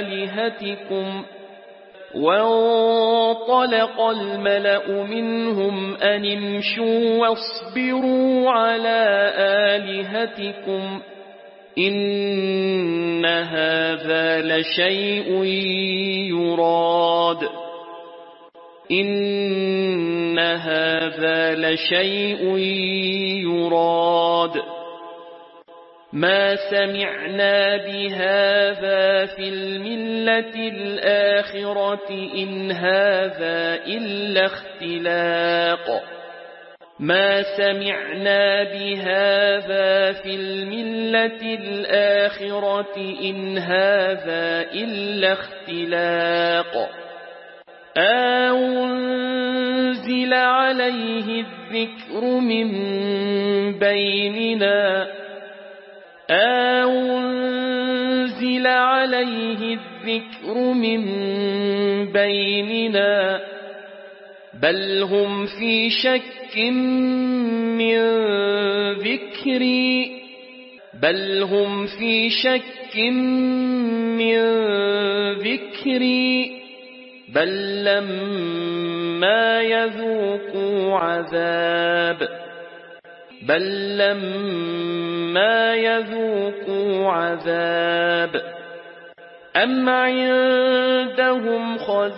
آلهتكم إن هذا لشيء يراد ما سمعنا بهذا في الملة الآخرة إن هذا إلا اختلاق أنزل عليه الذكر من بيننا بل هم في شك من ذكري بل لما يذوقوا عذاب أم عندهم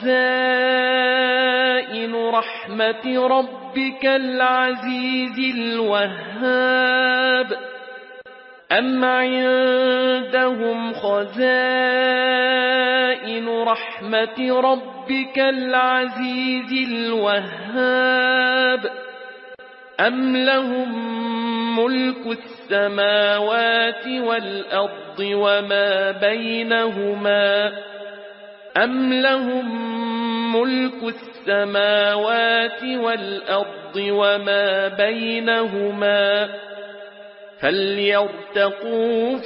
خزائن رحمة ربك العزيز الوهاب أم لهم ملك السماوات والأرض وما بينهما فليرتقوا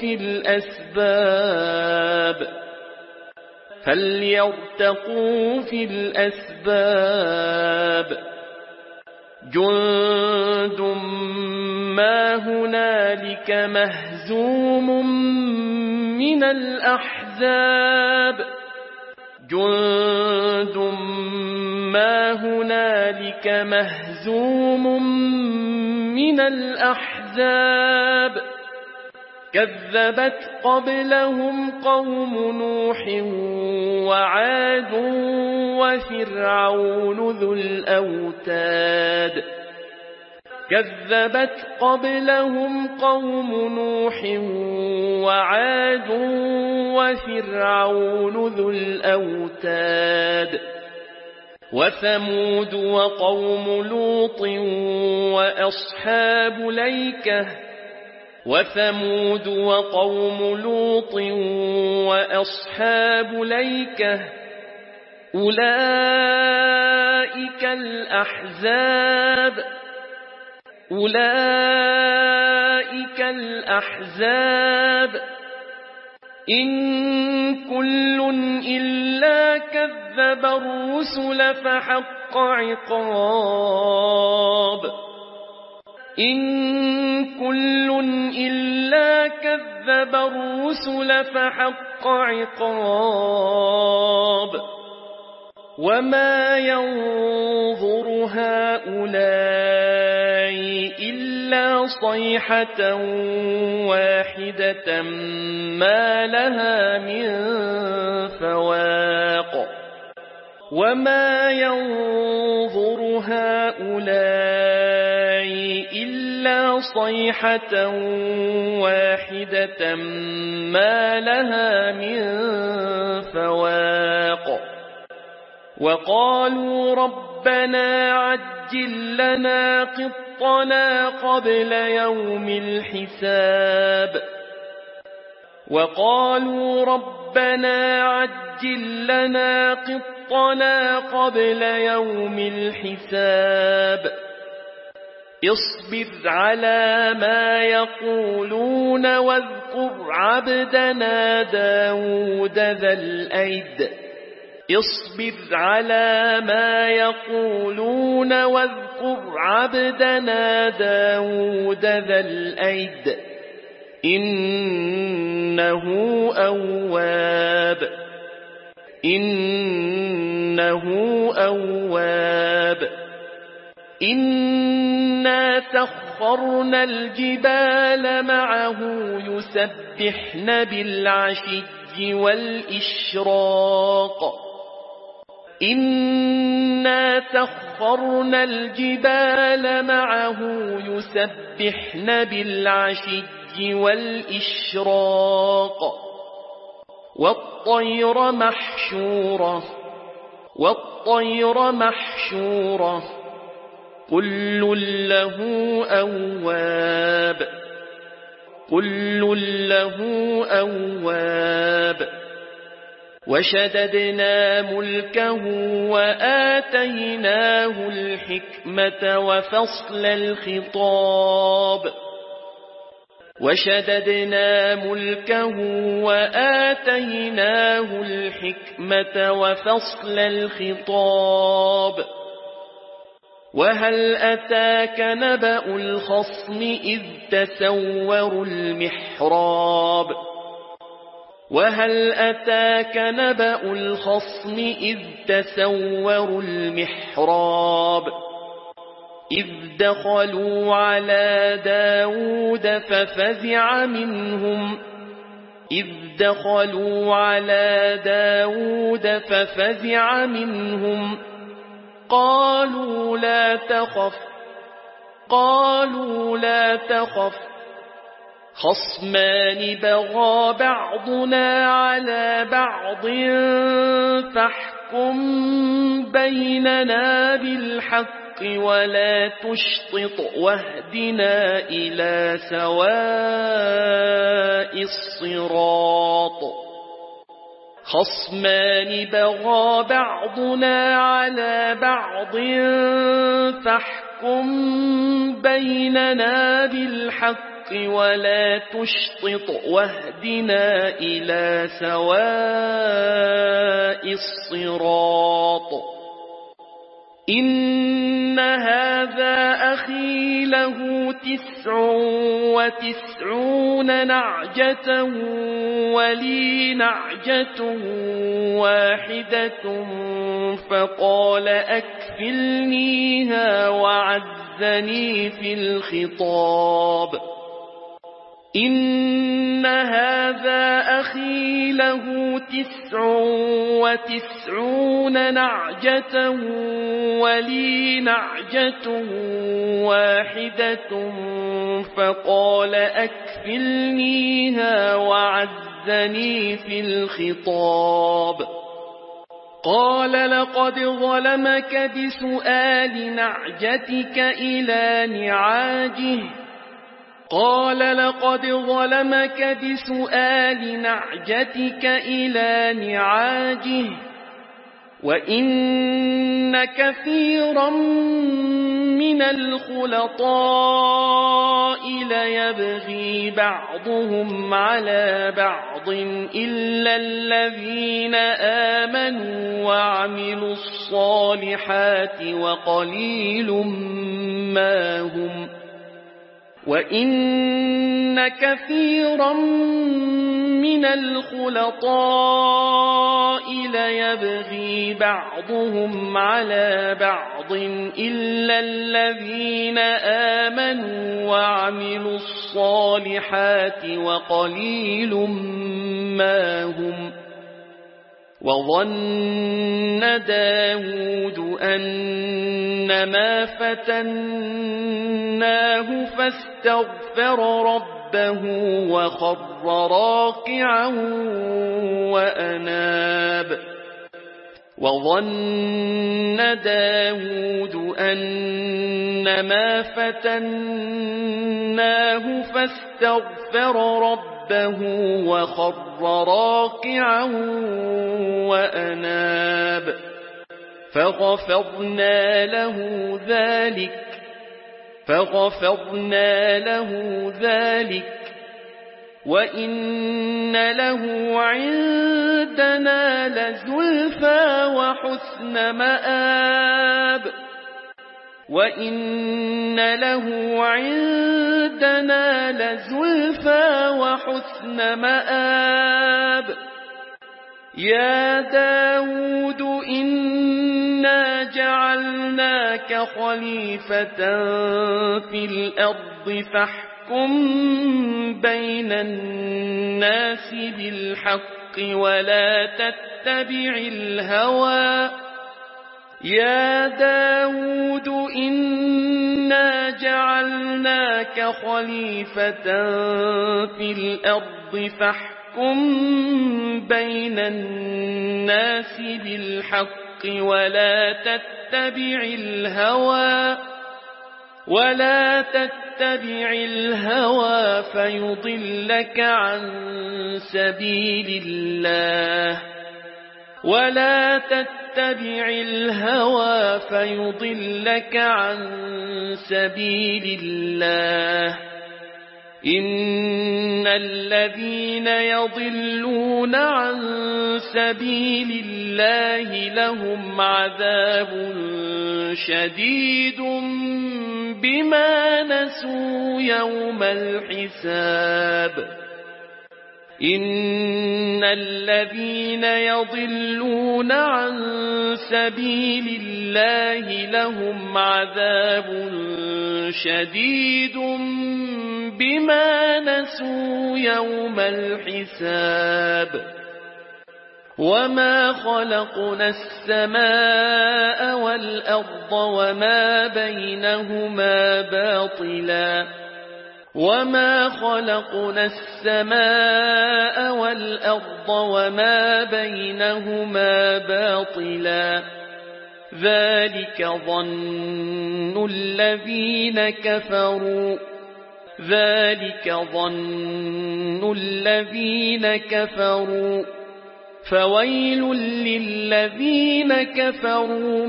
في الأسباب جند ما هنالك مهزوم من الأحزاب كذبت قبلهم قوم نوح وعاد وفرعون ذو الأوتاد وفرعون ذو الأوتاد وثمود وقوم لوط وأصحاب الأيكة وثمود وقوم لوط وأصحاب الأيكة أولئك الأحزاب إن كل إلا كذب الرسل فحق عقاب إن كل إلا كذب الرسل فحق عقاب وما ينظر هؤلاء إلا صيحة واحدة ما لها من فواق وما ينظر هؤلاء إلا صيحة واحدة ما لها من فواق وقالوا ربنا عجل لنا قطنا قبل يوم الحساب وقالوا ربنا عجل لنا قطنا قبل يوم الحساب اصبر على ما يقولون واذكر عبدنا داود ذا الأيد اصبر على ما يقولون واذكر عبدنا داود ذا الأيد إنه أواب إنا سخرنا الجبال معه يسبحن بالعشي والإشراق إنا سخرنا الجبال معه يسبحن بالعشي والإشراق والطير محشورة كل له أواب وشددنا ملكه وآتيناه الحكمة وفصل الخطاب وشددنا ملكه وآتيناه الحكمة وفصل الخطاب وهل أتاك نبأ الخصم إذ تسوروا المحراب وهل أتاك نبأ الخصم إذ تسوروا المحراب إذ دخلوا على داود ففزع منهم قالوا لا تخف خصمان بغى بعضنا على بعض فاحكم بيننا بالحق ولا تشطط واهدنا إلى سواء الصراط خصمان بغى بعضنا على بعض فاحكم بيننا بالحق ولا تشطط واهدنا إلى سواء الصراط إن هذا أخي له 99 نعجة ولي نعجة واحدة فقال أكفلنيها وعزني في الخطاب إن هذا أخي له 99 نعجة ولي نعجة واحدة فقال أكفلنيها وعزني عزني في الخطاب قال لقد ظلمك بسؤال نعجتك إلى نعاجه وإن كثيرا من الخلطاء ليبغي بعضهم على بعض إلا الذين آمنوا وعملوا الصالحات وقليل ما هم وإن كثيرا من الخلطاء ليبغي بعضهم على بعض إلا الذين آمنوا وعملوا الصالحات وقليل ما هم وظن داود أنما فتناه فاستغفر ربه وخر راكعا وأناب فغفرنا له ذلك وإن له عندنا لزلفى وحسن مآب يا داود إنا جعلناك خليفة في الأرض فاحكم بين الناس بالحق ولا تتبع الهوى ولا تتبع الهوى فيضلك عن سبيل الله إن الذين يضلون عن سبيل الله لهم عذاب شديد بما نسوا يوم الحساب إن الذين يضلون عن سبيل الله لهم عذاب شديد بما نسوا يوم الحساب وما خلقنا السماء والأرض وما بينهما باطلا ذلك ظن الذين كفروا فويل للذين كفروا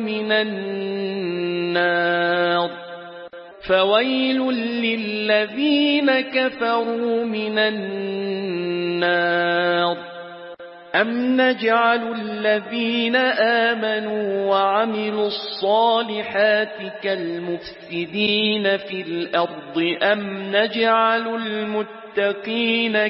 من النار أم نجعل الذين آمنوا وعملوا الصالحات كالمفسدين في الأرض أم نجعل المتقين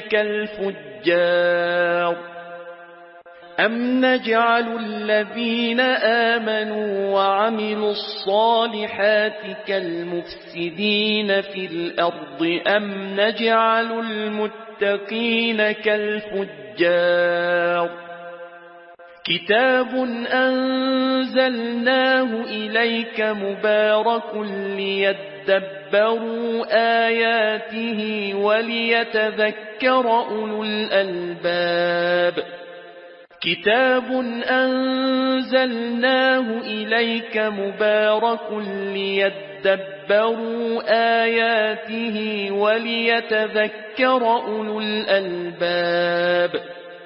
كالفجار أم نجعل الذين آمنوا وعملوا الصالحات كالمفسدين في الأرض أم نجعل المتقين كالفجار كتاب أنزلناه إليك مبارك ليدبروا آياته وليتذكر أولو الألباب كتاب أنزلناه إليك مبارك ليدبروا آياته وليتذكر أولو الألباب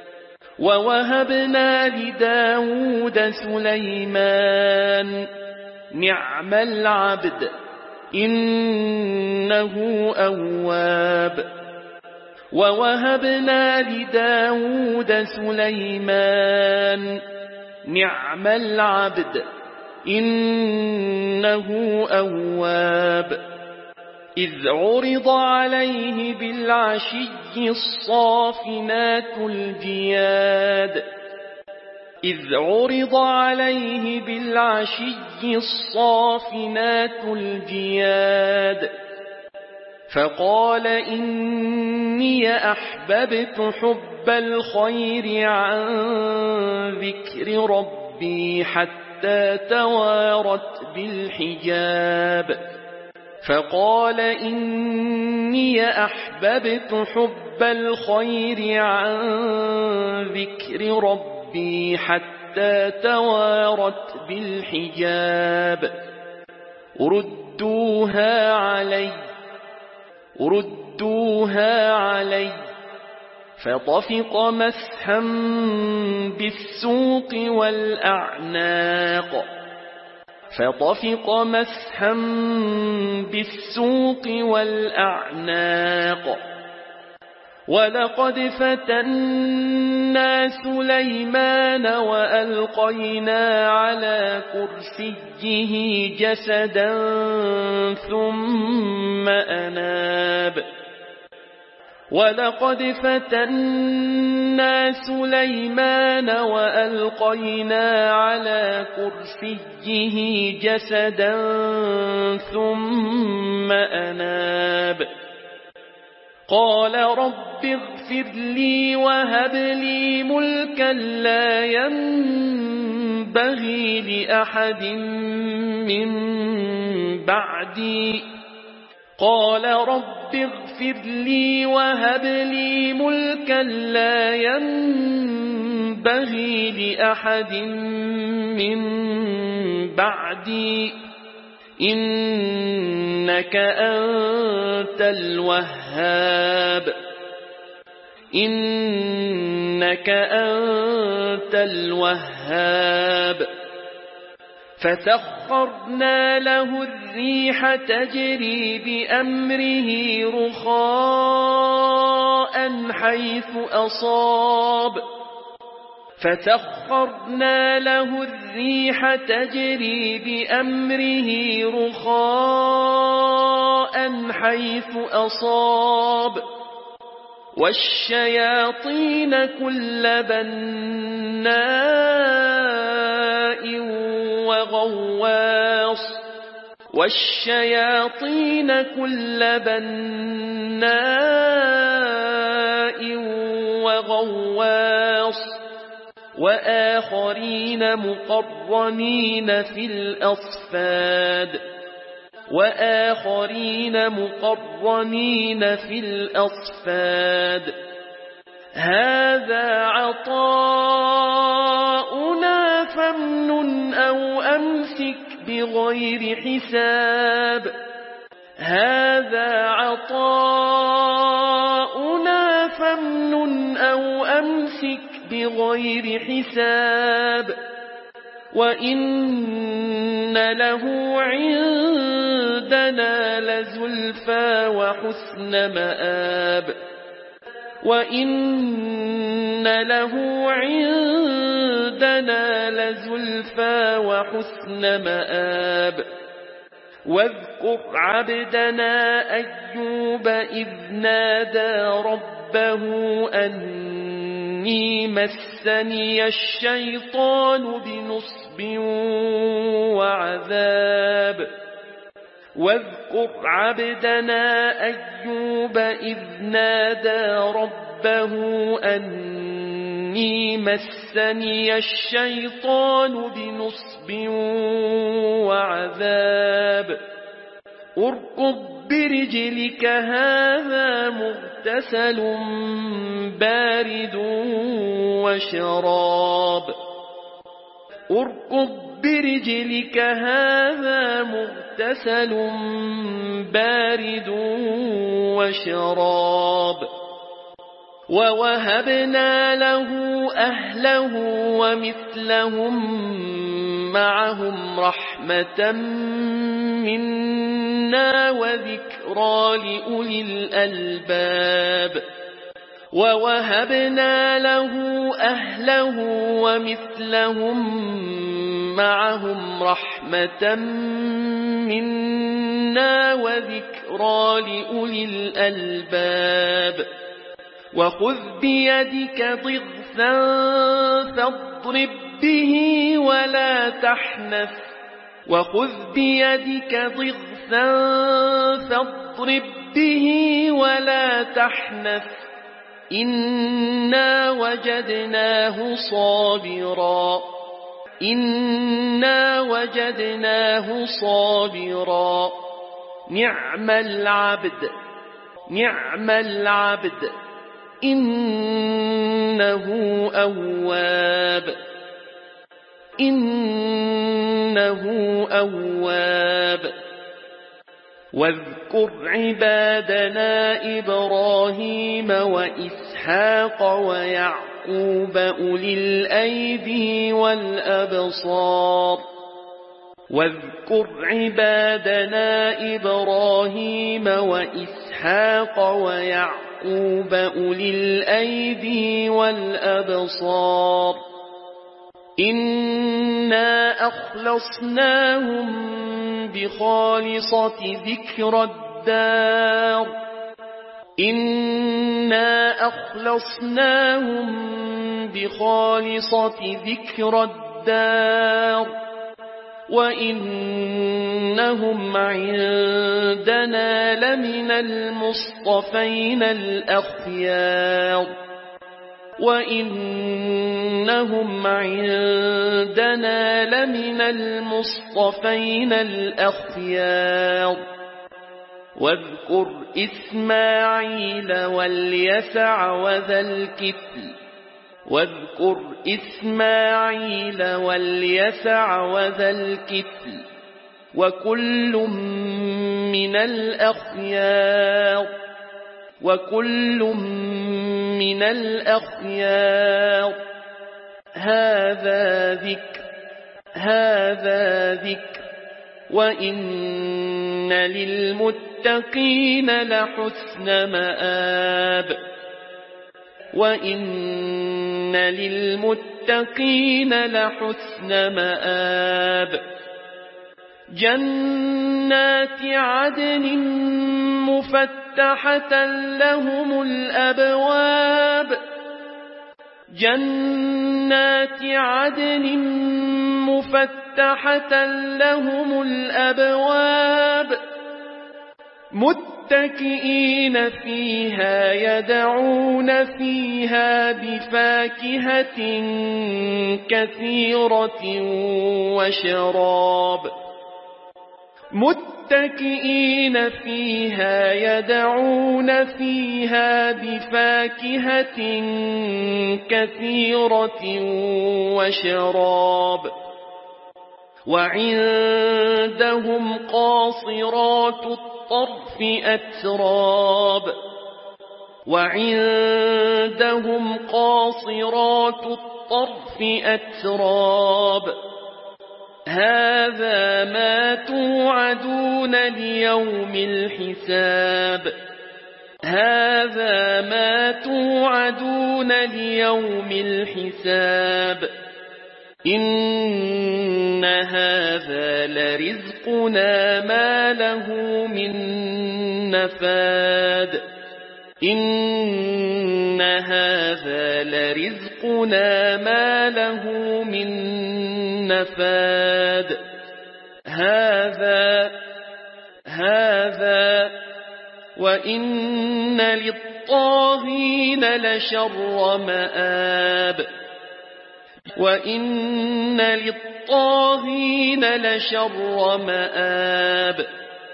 ووهبنا لداود سليمان نعم العبد إنه أواب ووهبنا لداود سليمان نعم العبد إنه أواب إذ عرض عليه بالعشي الصافنات الجياد إذ عرض عليه بالعشي الصافنات الجياد فقال إني أحببت حب الخير عن ذكر ربي حتى توارت بالحجاب فقال إني أحببت حب الخير عن ذكر ربي حتى توارت بالحجاب ردوها علي فطفق مسحا بالسوق والأعناق ولقد فتنا سليمان وألقينا على كرسيه جسدا ثم أناب ولقد فتنا سليمان وألقينا على كرسيه جسدا ثم أناب قال رب اغفر لي وهب لي ملكا لا ينبغي لأحد من بعدي قال رب اغفر لي وهب لي ملكا لا ينبغي لأحد من بعدي إنك أنت الوهاب فسخرنا له الريح تجري بأمره رخاء حيث أصاب والشياطين كل بناء وغواص وآخرين مقرنين في الأصفاد هذا عطاؤنا فامنن أو أمسك بغير حساب وإن له عندنا لزلفى وحسن مآب واذكر عبدنا أيوب إذ نادى ربه أني مسني الشيطان بنصب وعذاب واذكر عبدنا أيوب إذ نادى ربه ربه أني مسني الشيطان بنصب وعذاب اركض برجلك هذا مغتسل بارد وشراب اركض برجلك هذا مغتسل بارد وشراب ووهبنا له أهله ومثلهم معهم رحمة منا وذكرى لأولي الألباب ووهبنا له أهله ومثلهم معهم رحمة منا وذكرى لأولي الألباب وخذ بيدك ضغثا فاضرب به ولا تحنث وخذ بيدك ضغثا فاضرب به ولا تحنث إنا وجدناه صابرا نعم العبد إنه أواب واذكر عبادنا إبراهيم وإسحاق ويعقوب أولي الأيدي والأبصار واذكر عبادنا إبراهيم وإسحاق ويعقوب أولي الأيدي والأبصار إنا أخلصناهم بخالصة ذكر الدار وإنهم عندنا لمن المصطفين الأخيار واذكر إسماعيل واليسع وذا الكفل وكل من الأخيار هذا ذكر وإن للمتقين لحسن مآب جنات عدن مفتحة لهم الأبواب متكئين فيها يدعون فيها بفاكهة كثيرة وشراب وعندهم قاصرات الطرف أتراب هذا ما توعدون ليوم الحساب إن هذا لرزقنا ما له من نفاد هذا وإن للطاغين لشر مآب وإن للطاغين لشر مآب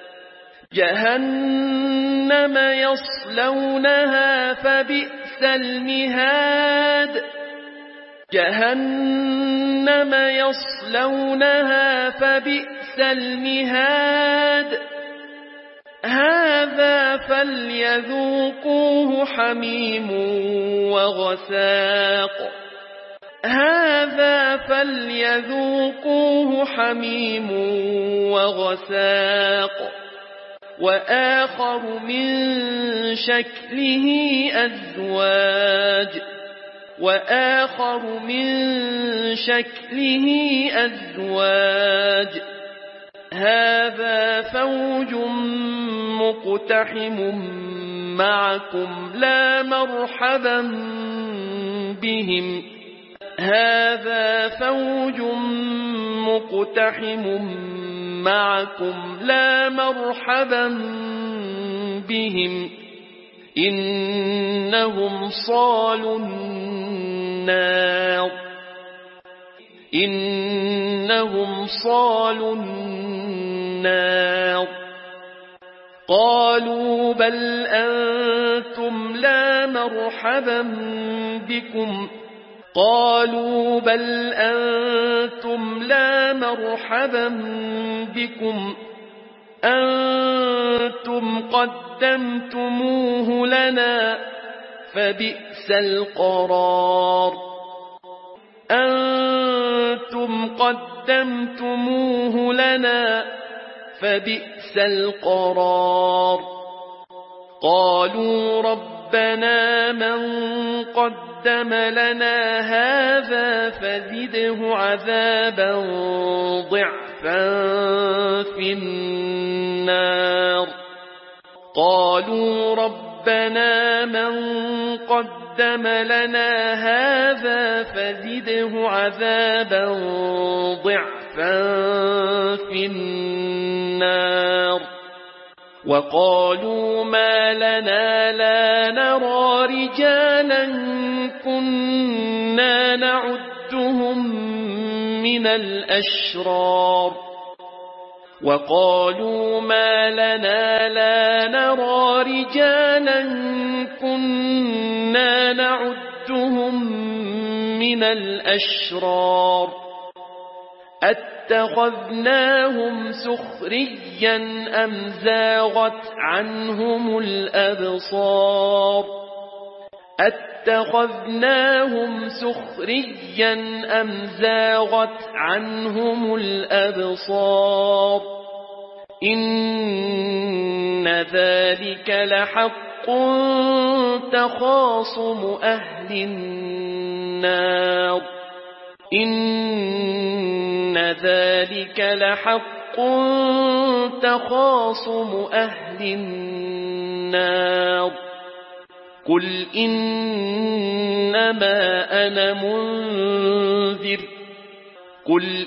جهنم يصلونها فبئس المهاد جهنم يصلونها فبئس المهاد هذا فليذوقوه حميم وغساق هذا فليذوقوه حميم وغساق وآخر من شكله أزواج وآخر من شكله أزواج هذا فوج مقتحم معكم لا مرحبا بهم هذا فوج مقتحم معكم لا مرحبا بهم إنهم صالوا النار إنهم صالوا النار قالوا بل أنتم لا مرحبا بكم قالوا بل أنتم لا مرحبا بكم أنتم قدمتموه لنا فبئس القرار أنتم قدمتموه لنا فبئس القرار قالوا ربنا من قدم لنا هذا فزده عذابا ضعفا في النار قالوا ربنا من قدم لنا هذا فزده عذابا ضعفا في النار وقالوا ما لنا لا نرى رجالا كنا نعدهم من الأشرار وقالوا ما لنا لا نرى رجالا كنا نعدهم من الأشرار أتخذناهم سخريا أم زاغت عنهم الأبصار أتخذناهم سخريا أم زاغت عنهم الأبصار إن ذلك لحق تخاصم أهل النار إن ذلك لحق تخاصم أهل النار قل إنما أنا منذر قل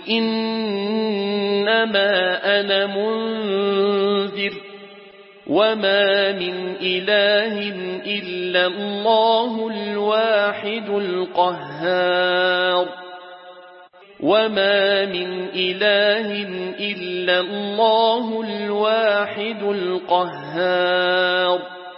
إنما أنا منذر وما من إله إلا الله الواحد القهار وما من إله إلا الله الواحد القهار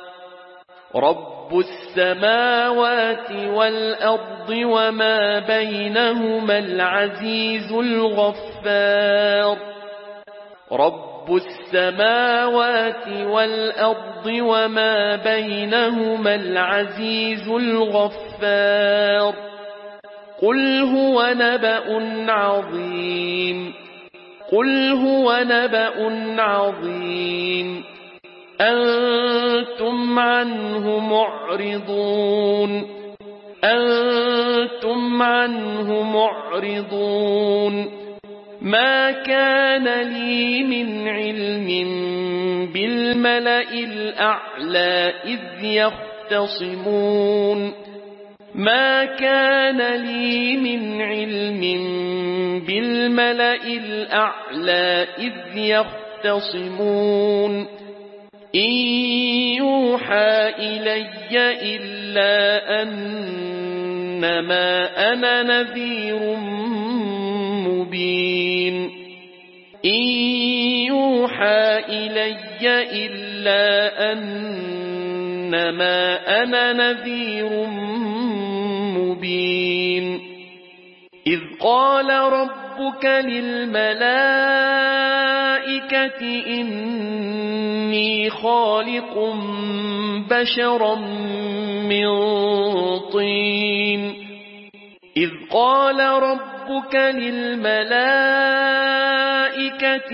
رب السماوات والأرض وما بينهما العزيز الغفار رب السماوات والأرض وما بينهما العزيز الغفار قل هو نبأ عظيم قل هو نبأ عظيم أنتم عنه معرضون أنتم عنه معرضون ما كان لي من علم بالملأ الأعلى إذ يختصمون ما كان لي من علم بالملأ الأعلى إذ يختصمون إن يوحى إلي إلا أنما أنا نذير مبين إن يوحى إلي إلا أنما أنا نذير مبين إذ قال ربك للملائكة إني خالق بشرا من طين إذ قال ربك للملائكة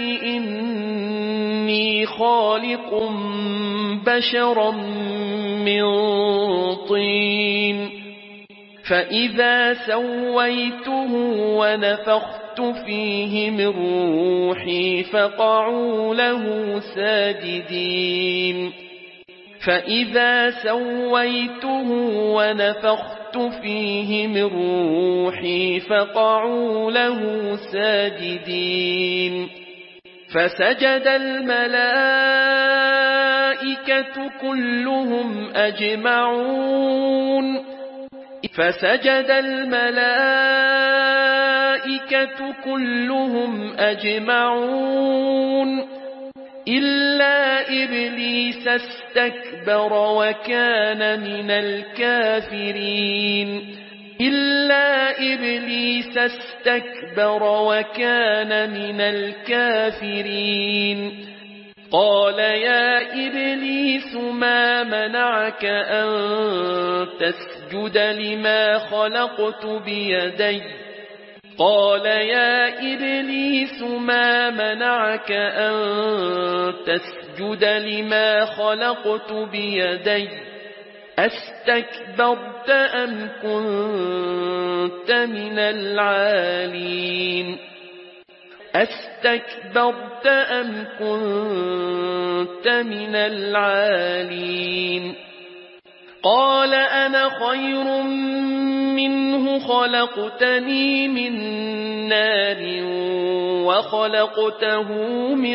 إني خالق بشرا من طين فإذا سويته ونفخت فيه من روحي فقعوا له ساجدين فإذا سويته ونفخت فيه من روحي فقعوا له ساجدين فسجد الملائكة كلهم أجمعون فسجد الملائكة كلهم أجمعون إلا إبليس استكبر وكان من الكافرين إلا إبليس استكبر وكان من الكافرين قال يا إبليس ما منعك أن تسجد لما خلقت بيدي قال يا إبليس ما منعك أن تسجد لما خلقت بيدي أستكبرت أم كنت من العالين أستكبرت أم كنت من العالين قال أنا خير منه خلقتني من نار وخلقته من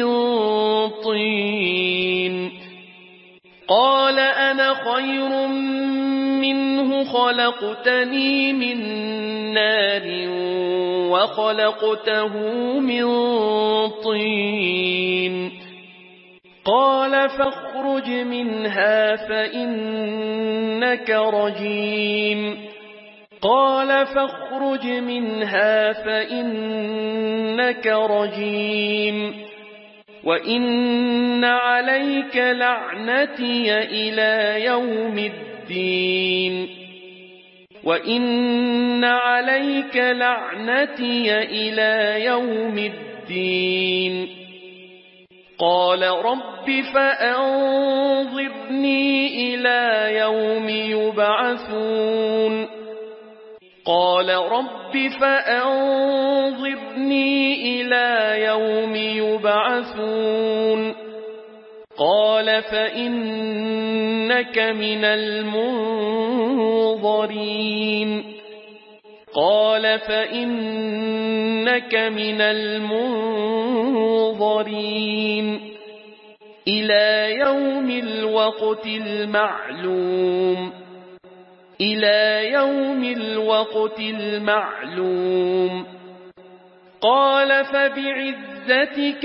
طين قال أنا خير منه خلقتني من نار وخلقته من طين قال فاخرج منها فإنك رجيم قال فاخرج منها فإنك رجيم وإن عليك لعنتي إلى يوم الدين وإن عليك لعنتي إلى يوم الدين قال رب فأنظرني إلى يوم يبعثون قال رب فأنظرني إلى يوم يبعثون قال فإنك من المنظرين قال فإنك من المنظرين إلى يوم الوقت المعلوم إلى يوم الوقت المعلوم قال فبعزتك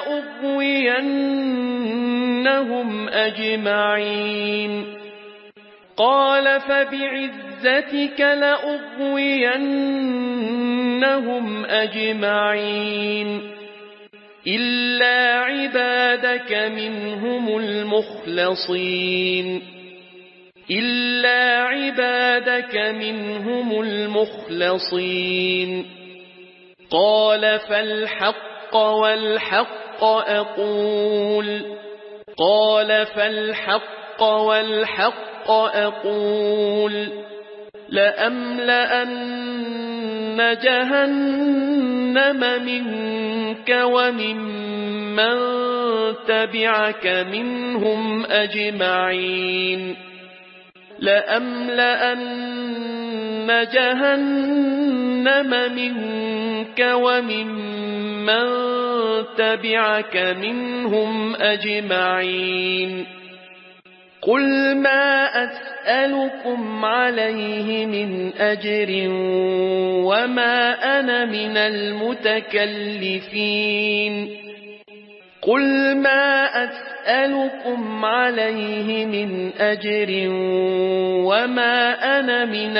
لأغوينهم أجمعين قال فبعزتك لأغوينهم أجمعين إلا عبادك منهم المخلصين إلا عبادك منهم المخلصين قال فالحق والحق أقول قال فالحق والحق أقول لأملأن جهنم منك وممن تبعك منهم أجمعين لأملأن جهنم منك وممن تبعك منهم أجمعين قل ما أسألكم عليه من أجر وما أنا من المتكلفين قل ما أسألكم عليه من أجر وما أنا من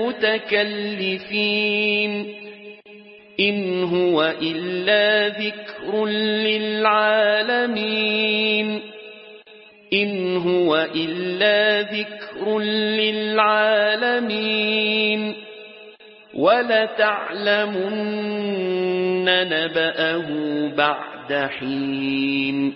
المتكلفين إن هو إلا ذكر للعالمين إن هو إلا ذكر للعالمين ولتعلمن نبأه بعد حين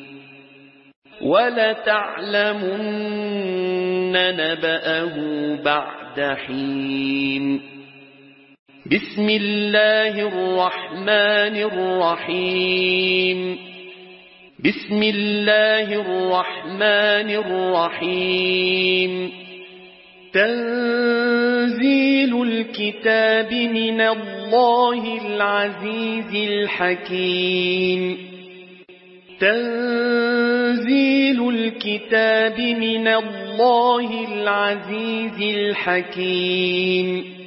ولتعلمن نبأه بعد حين بسم الله الرحمن الرحيم بسم الله الرحمن الرحيم تنزيل الكتاب من الله العزيز الحكيم تنزيل الكتاب من الله العزيز الحكيم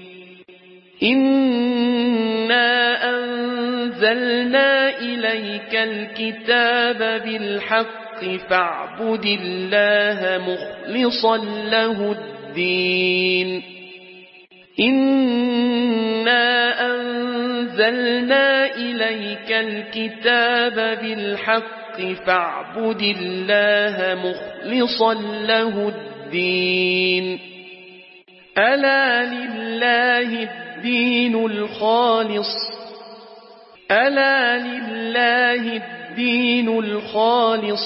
إنا أنزلنا إليك الكتاب بالحق فاعبد الله مخلصا له الدين إنا أنزلنا إليك الكتاب بالحق فاعبد الله مخلصا له الدين ألا لله الدين الخالص ألا لله الدين الخالص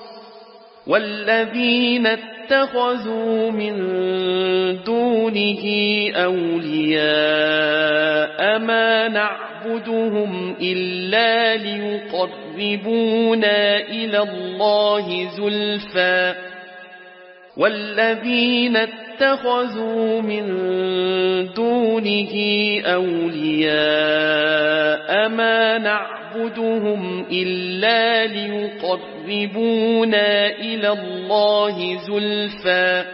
والذين اتخذوا من دونه أولياء ما نعبدهم إلا ليقربونا إلى الله زلفى والذين اتخذوا من دونه أولياء ما نعبدهم إلا ليقربونا إلى الله زلفى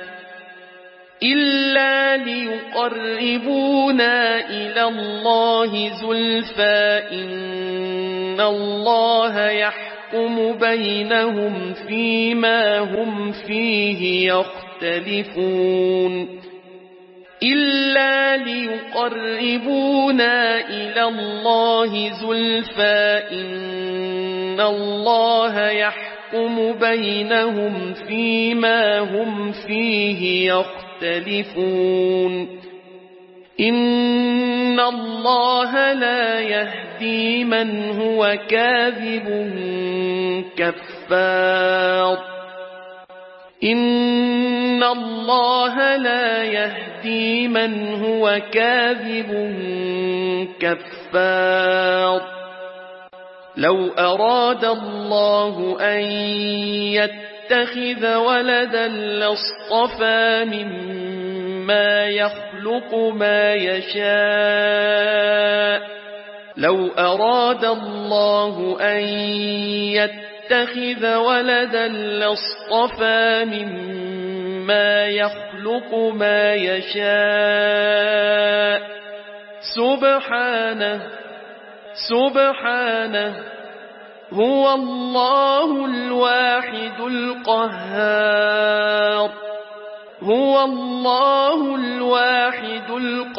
إن الله يحكم بينهم فيما هم فيه يختلفون إلا ليقربونا إلى الله زلفى إن الله يحكم بينهم فيما هم فيه يختلفون إن الله لا يهدي من هو كاذب كفار إن الله لا يهدي من هو كاذب كفار لو أراد الله أن يتخذ ولدا لاصطفى مما يخلق ما يشاء لو أراد الله أن يتخذ ولدا لاصطفى مما يخلق ما يشاء سبحانه هو الله الواحد القهار هو الله الواحد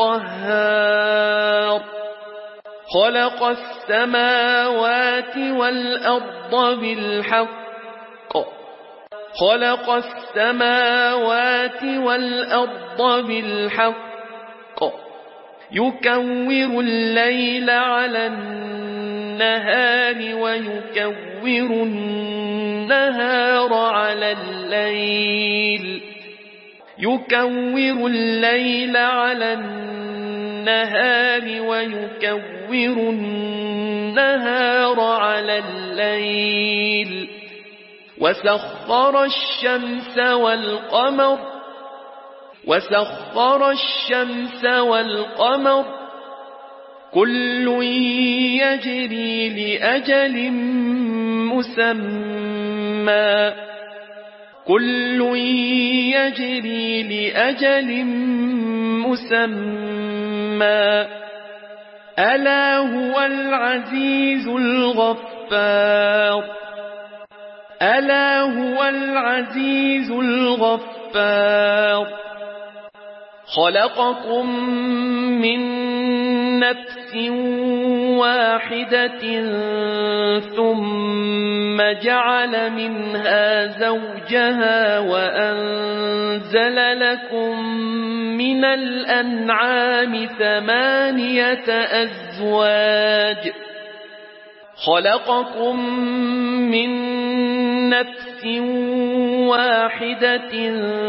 القهار خلق السماوات والأرض بالحق خلق السماوات والأرض بالحق يكور الليل على النهار ويكور النهار على الليل يكور الليل على النهار ويكور النهار على الليل وسخر الشمس والقمر كل يجري لأجل مسمى كل يجري لأجل مسمى ألا هو العزيز الغفار ألا هو العزيز الغفار خلقكم من نفس واحدة ثم جعل منها زوجها وأنزل لكم من الأنعام 8 أزواج خلقكم من نفس واحدة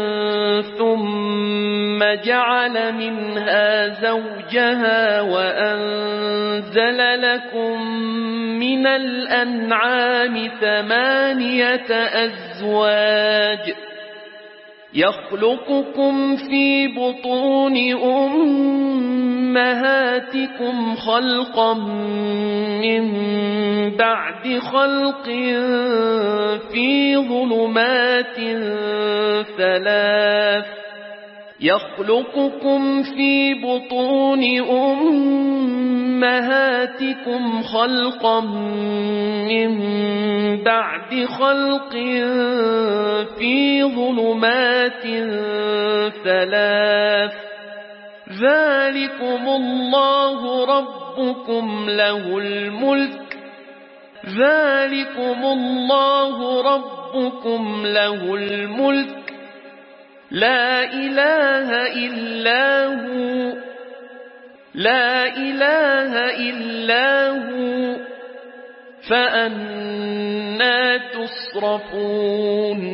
ثم جعل منها زوجها وأنزل لكم من الأنعام 8 أزواج يخلقكم في بطون أمهاتكم خلقا من بعد خلق في ظلمات 3 يخلقكم في بطون أمهاتكم خلقا من بعد خلق في ظلمات 3 ذلكم الله ربكم له الملك ذلكم الله ربكم له الملك لا إله إلا هو لا إله إلا هو فأنى تصرفون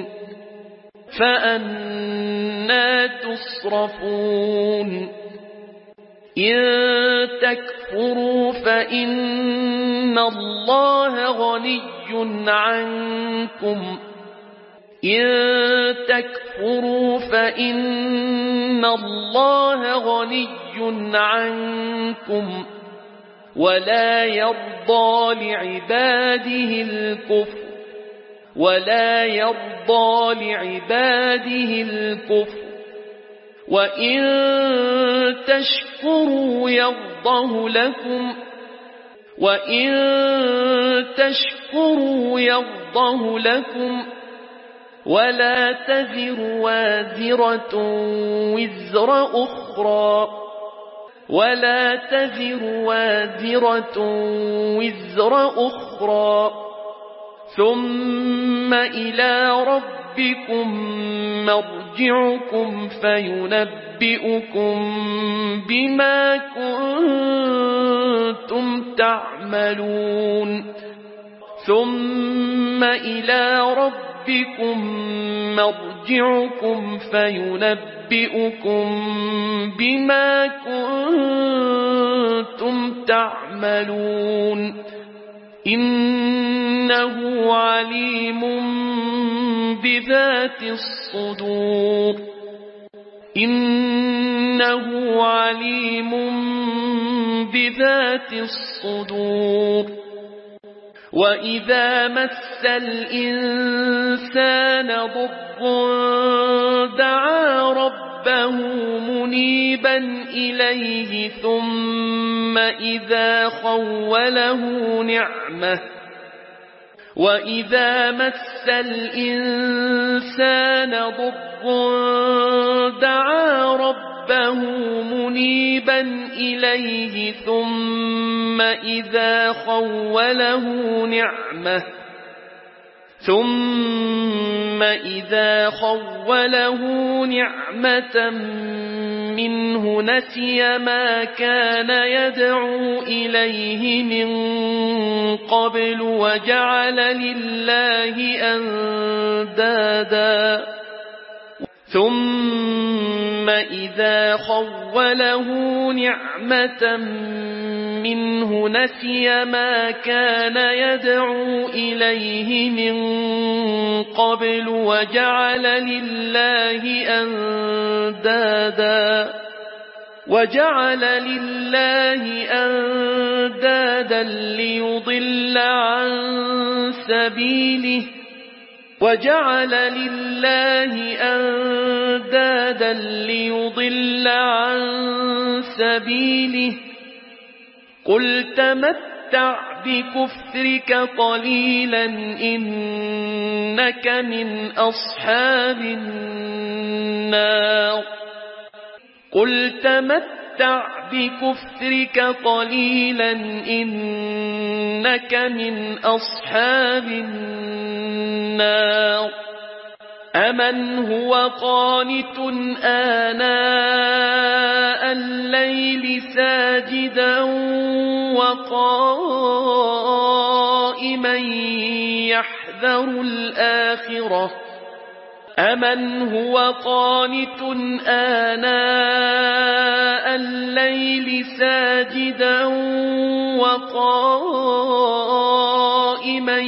فأنى تصرفون إن تكفروا فإن الله غني عنكم إن تكفروا فإن الله غني عنكم ولا يرضى لعباده الكفر ولا يرضى لعباده الكفر وإن تشكروا يرضه لكم وإن تشكروا يرضه لكم ولا تزر وازرة وزر أخرى ولا تزر وازرة وزر أخرى ثم إلى ربكم مرجعكم فينبئكم بما كنتم تعملون ثم إلى ربكم مرجعكم فينبئكم بما كنتم تعملون إنه عليم بذات الصدور إنه عليم بذات الصدور وإذا مس الإنسان ضر دعا ربه منيبا إليه ثم إذا خوله نعمة وإذا مس الإنسان ضر دعا ربه منيبا إليه ثم إذا خوله نعمة منه نسي ما كان يدعو إليه من قبل وجعل لله أندادا ثم إذا خوله نعمة منه نسي ما كان يدعو إليه من قبل وجعل لله أندادا ليضل عن سبيله وجعل لله أندادا ليضل عن سبيله قل تمتع بكفرك قليلا إنك من أصحاب النار قل تمتع بكفرك قليلا إنك من أصحاب النار أمن هو قانت آناء الليل ساجدا وقائما يحذر الآخرة أمن هو قانت آناء الليل ساجدا وقائما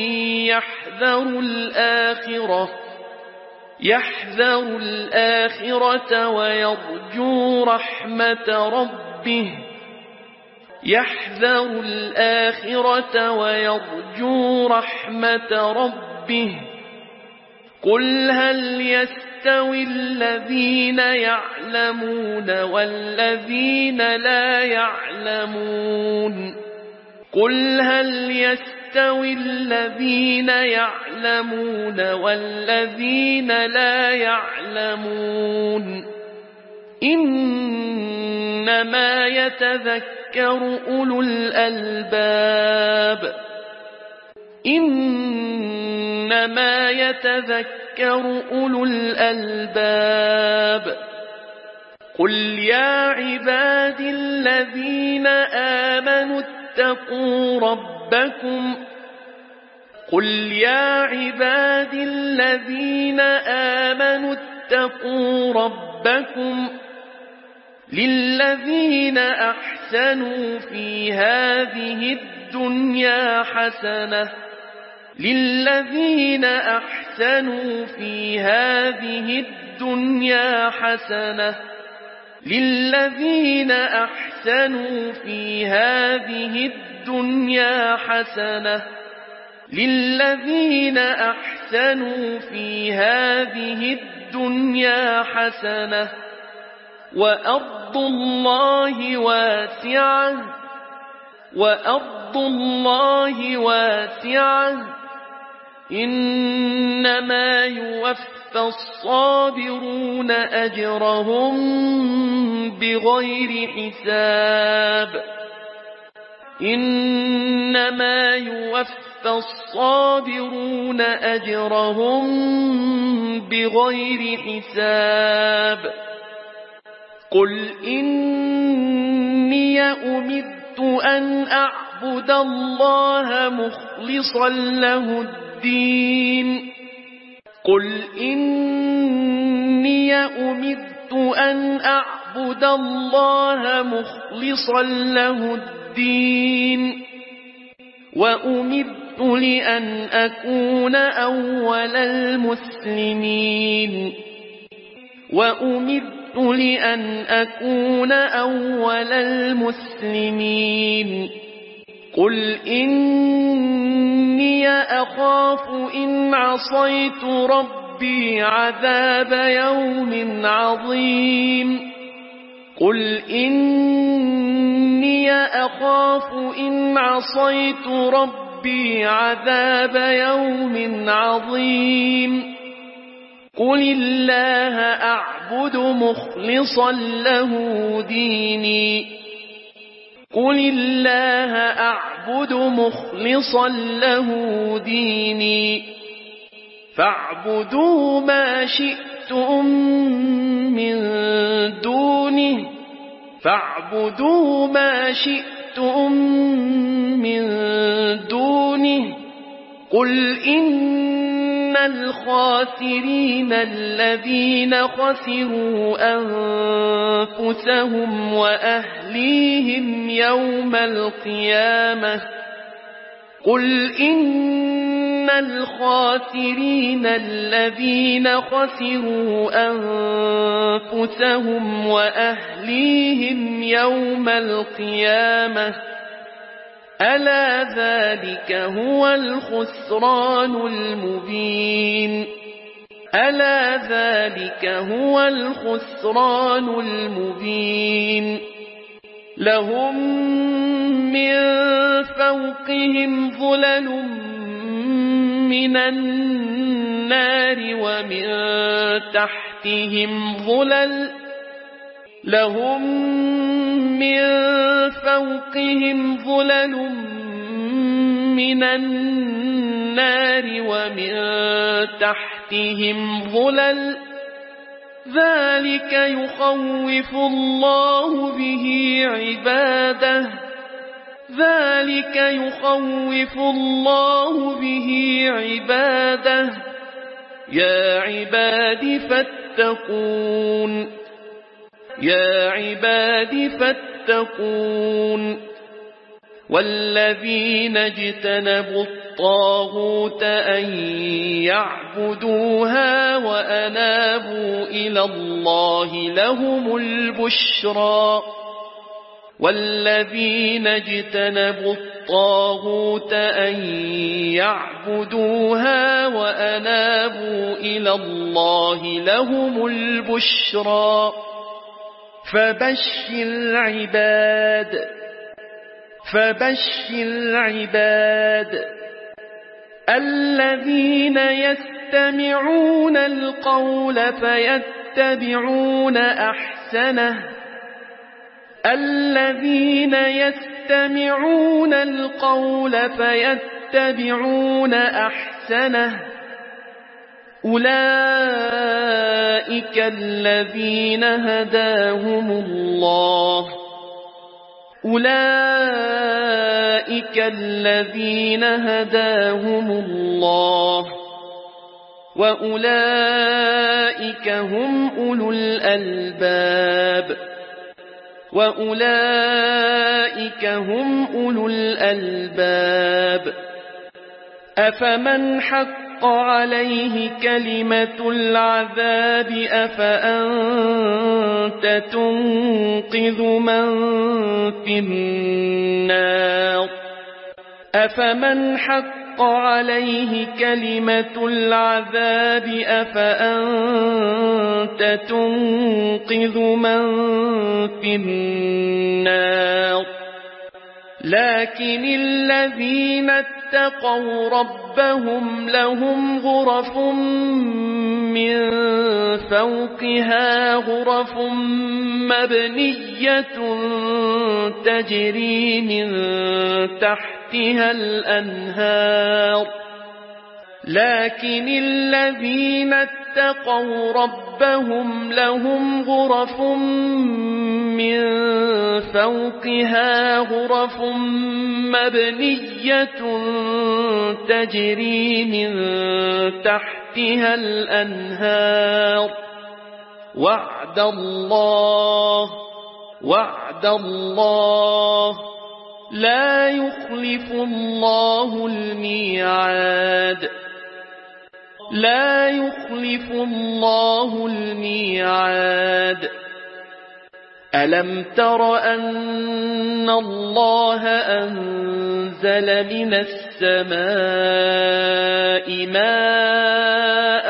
يحذر الآخرة ويرجو رحمة ربه قل هل يستوي الذين يعلمون والذين لا يعلمون قل هل يستوي الذين يعلمون والذين لا يعلمون إنما يتذكر أولو الألباب قل يا عبادي الذين آمنوا اتقوا ربكم للذين أحسنوا في هذه الدنيا حسنة وأرض الله واسعة إنما يوفى الصابرون أجرهم بغير حساب قل إني أمرت أن أعبد الله مخلصا له الدين وأمرت لأن أكون أول المسلمين قل إني أخاف إن عصيت ربي عذاب يوم عظيم قل الله أعبد مخلصا له ديني فاعبدوا ما شئتم من دونه قل إن الخاسرين الذين خسروا أنفسهم وأهليهم يوم القيامة ألا ذلك هو الخسران المبين ألا ذلك هو الخسران المبين لهم من فوقهم ظلل من النار ومن تحتهم ظلل لهم من فوقهم ظلل من النار ومن تحتهم ظلل ذلك يخوف الله به عباده ذلك يخوف الله به عباده يا عباد فاتقون يا عباد فاتقون والذين اجتنبوا الطاغوت أن يعبدوها وأنابوا إلى الله لهم البشرى والذين اجتنبوا الطاغوت أن يعبدوها وأنابوا إلى الله لهم البشرى فبشر العباد الذين يستمعون القول فيتبعون أحسنه الذين يستمعون القول فيتبعون أحسنه أولئك الذين هداهم الله أولئك الذين هداهم الله وأولئك هم أولو الألباب وأولئك هم أولو الألباب أفمن حق عليه كلمة العذاب أفأنت تنقذ من في النار أفمن حق عليه كلمة العذاب أفأنت تنقذ من في النار لكن الذين اتقوا ربهم لهم غرف من فوقها غرف مبنية تجري من تحتها الأنهار لكن الذين اتقوا ربهم لهم غرف من فوقها غرف مبنية تجري من تحتها الأنهار وعد الله لا يخلف الله الميعاد لا يخلف الله الميعاد ألم تر أن الله أنزل من السماء ماء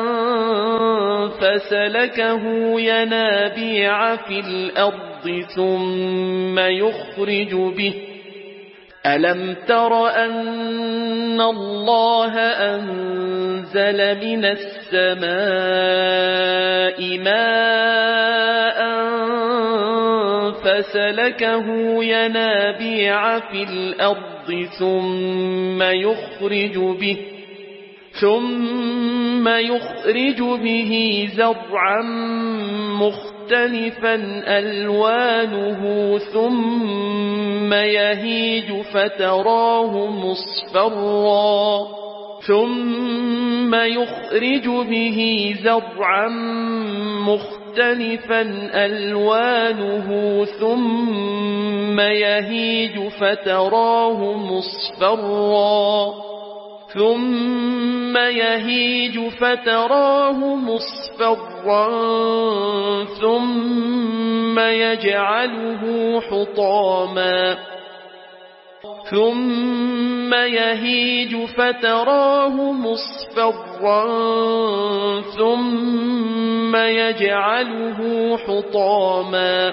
فسلكه ينابيع في الأرض ثم يخرج به ألم تر أن الله أنزل من السماء ماء فسلكه ينابيع في الأرض ثم يخرج به زرعا مختلفا ألوانه ثم يهيج فتراه مصفرا ثم يخرج به زرعا مختلفا ألوانه ثم يهيج فتراه مصفرا ثم يجعله حطاما ثم يهيج فتراه مصفرا ثم يجعله حطاما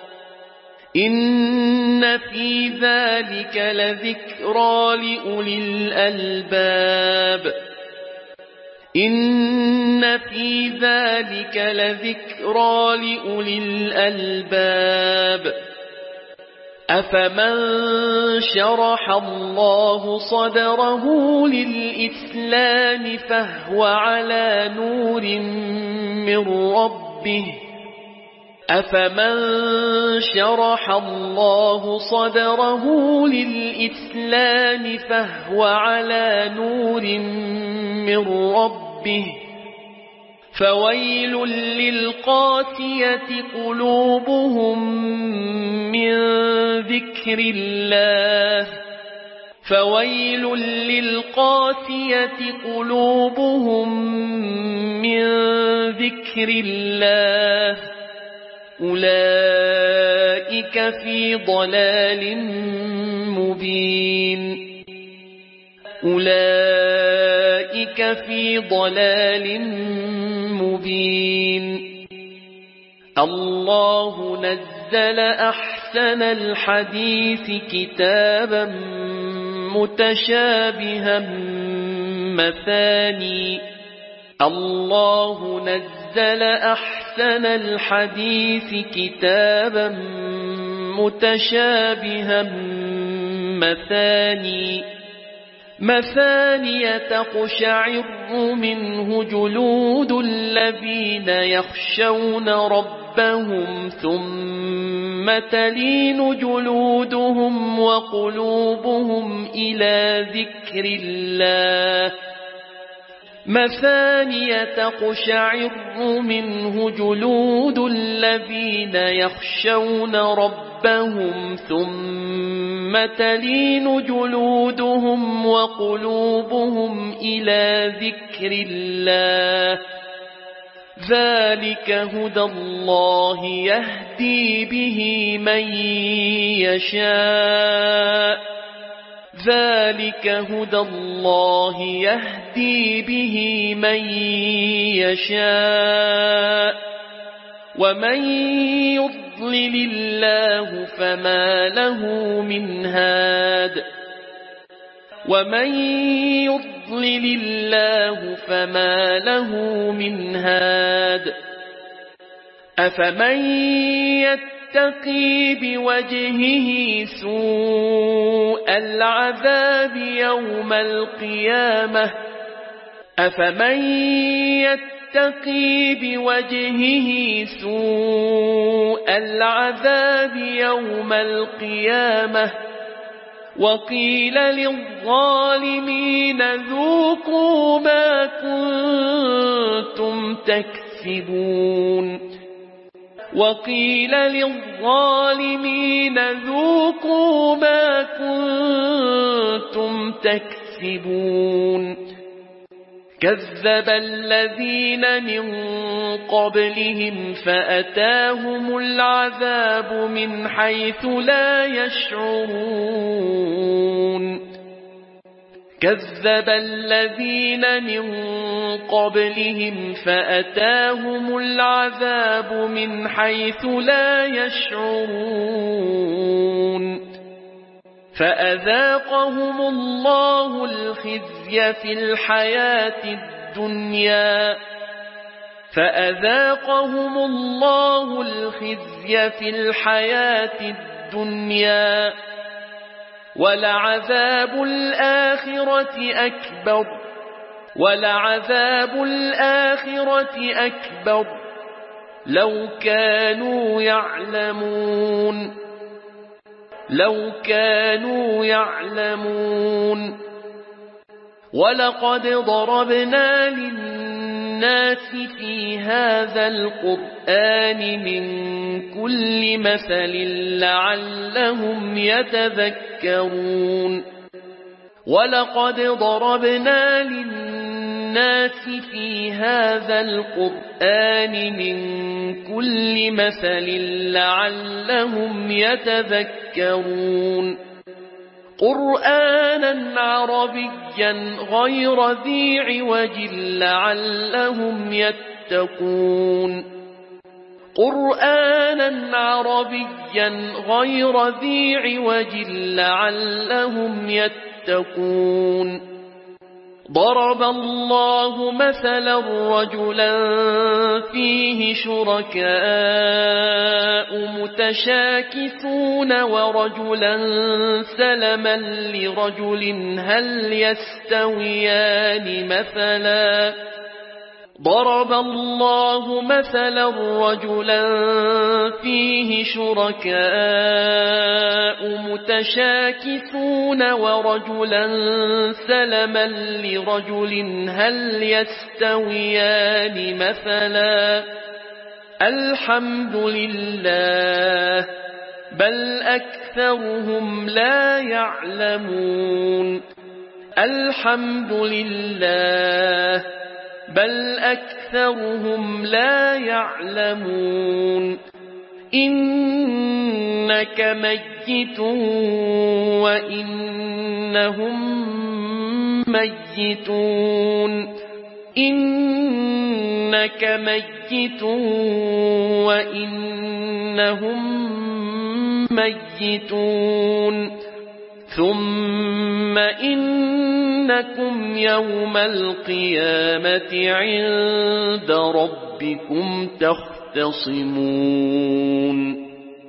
إن في ذلك لذكرى لأولي الألباب إن في ذلك لذكرى لأولي الألباب أفمن شرح الله صدره للإسلام فهو على نور من ربه أفمن شرح الله صدره للإسلام فهو على نور من ربه فويل للقاسية قلوبهم من ذكر الله فويل للقاسية قلوبهم من ذكر الله أولئك في ضلال مبين أولئك في ضلال مبين الله نزل أحسن الحديث كتابا متشابها مثاني الله نزل أحسن الحديث كتابا متشابها مثاني تقشعر منه جلود الذين يخشون ربهم ثم تلين جلودهم وقلوبهم إلى ذكر الله مثاني تقشعر منه جلود الذين يخشون ربهم ثم تلين جلودهم وقلوبهم إلى ذكر الله ذلك هدى الله يهدي به من يشاء ذلك هدى الله يهدي به من يشاء ومن يضلل الله فما له من هاد ومن يضلل الله فما له من هاد أفمن يتقي بوجهه سوء العذاب يوم القيامة أفمن يتقي بوجهه سوء العذاب يوم القيامة وقيل للظالمين ذوقوا ما كنتم تكسبون وقيل للظالمين ذوقوا ما كنتم تكسبون كذب الذين من قبلهم فأتاهم العذاب من حيث لا يشعرون كذب الذين من قبلهم فأتاهم العذاب من حيث لا يشعرون فأذاقهم الله الخزي في الحياة الدنيا فأذاقهم الله الخزي في الحياة الدنيا ولعذاب الآخرة أكبر لو كانوا يعلمون ولقد ضربنا للناس في هذا القرآن من كل مثل لعلهم يتذكرون ولقد ضربنا للناس في هذا القرآن من كل مثل لعلهم يتذكرون قرآنا عربيا غير ذي عوج لعلهم يتقون قرآنا عربيا غير ذي عوج لعلهم يتقون ضرب الله مثلا رجلا فيه شركاء متشاكسون ورجلا سلما لرجل هل يستويان مثلا ضرب الله مثلا رجلا فيه شركاء متشاكسون ورجلا سلما لرجل هل يستويان مثلا الحمد لله بل أكثرهم لا يعلمون الحمد لله بل أكثرهم لا يعلمون إنك ميت وإنهم ميتون إنك ميت وإنهم ميتون ثم إنكم يوم القيامة عند ربكم تختصمون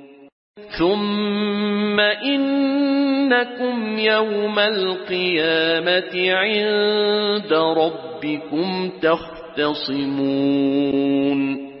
ثم إنكم يوم القيامة عند ربكم تختصمون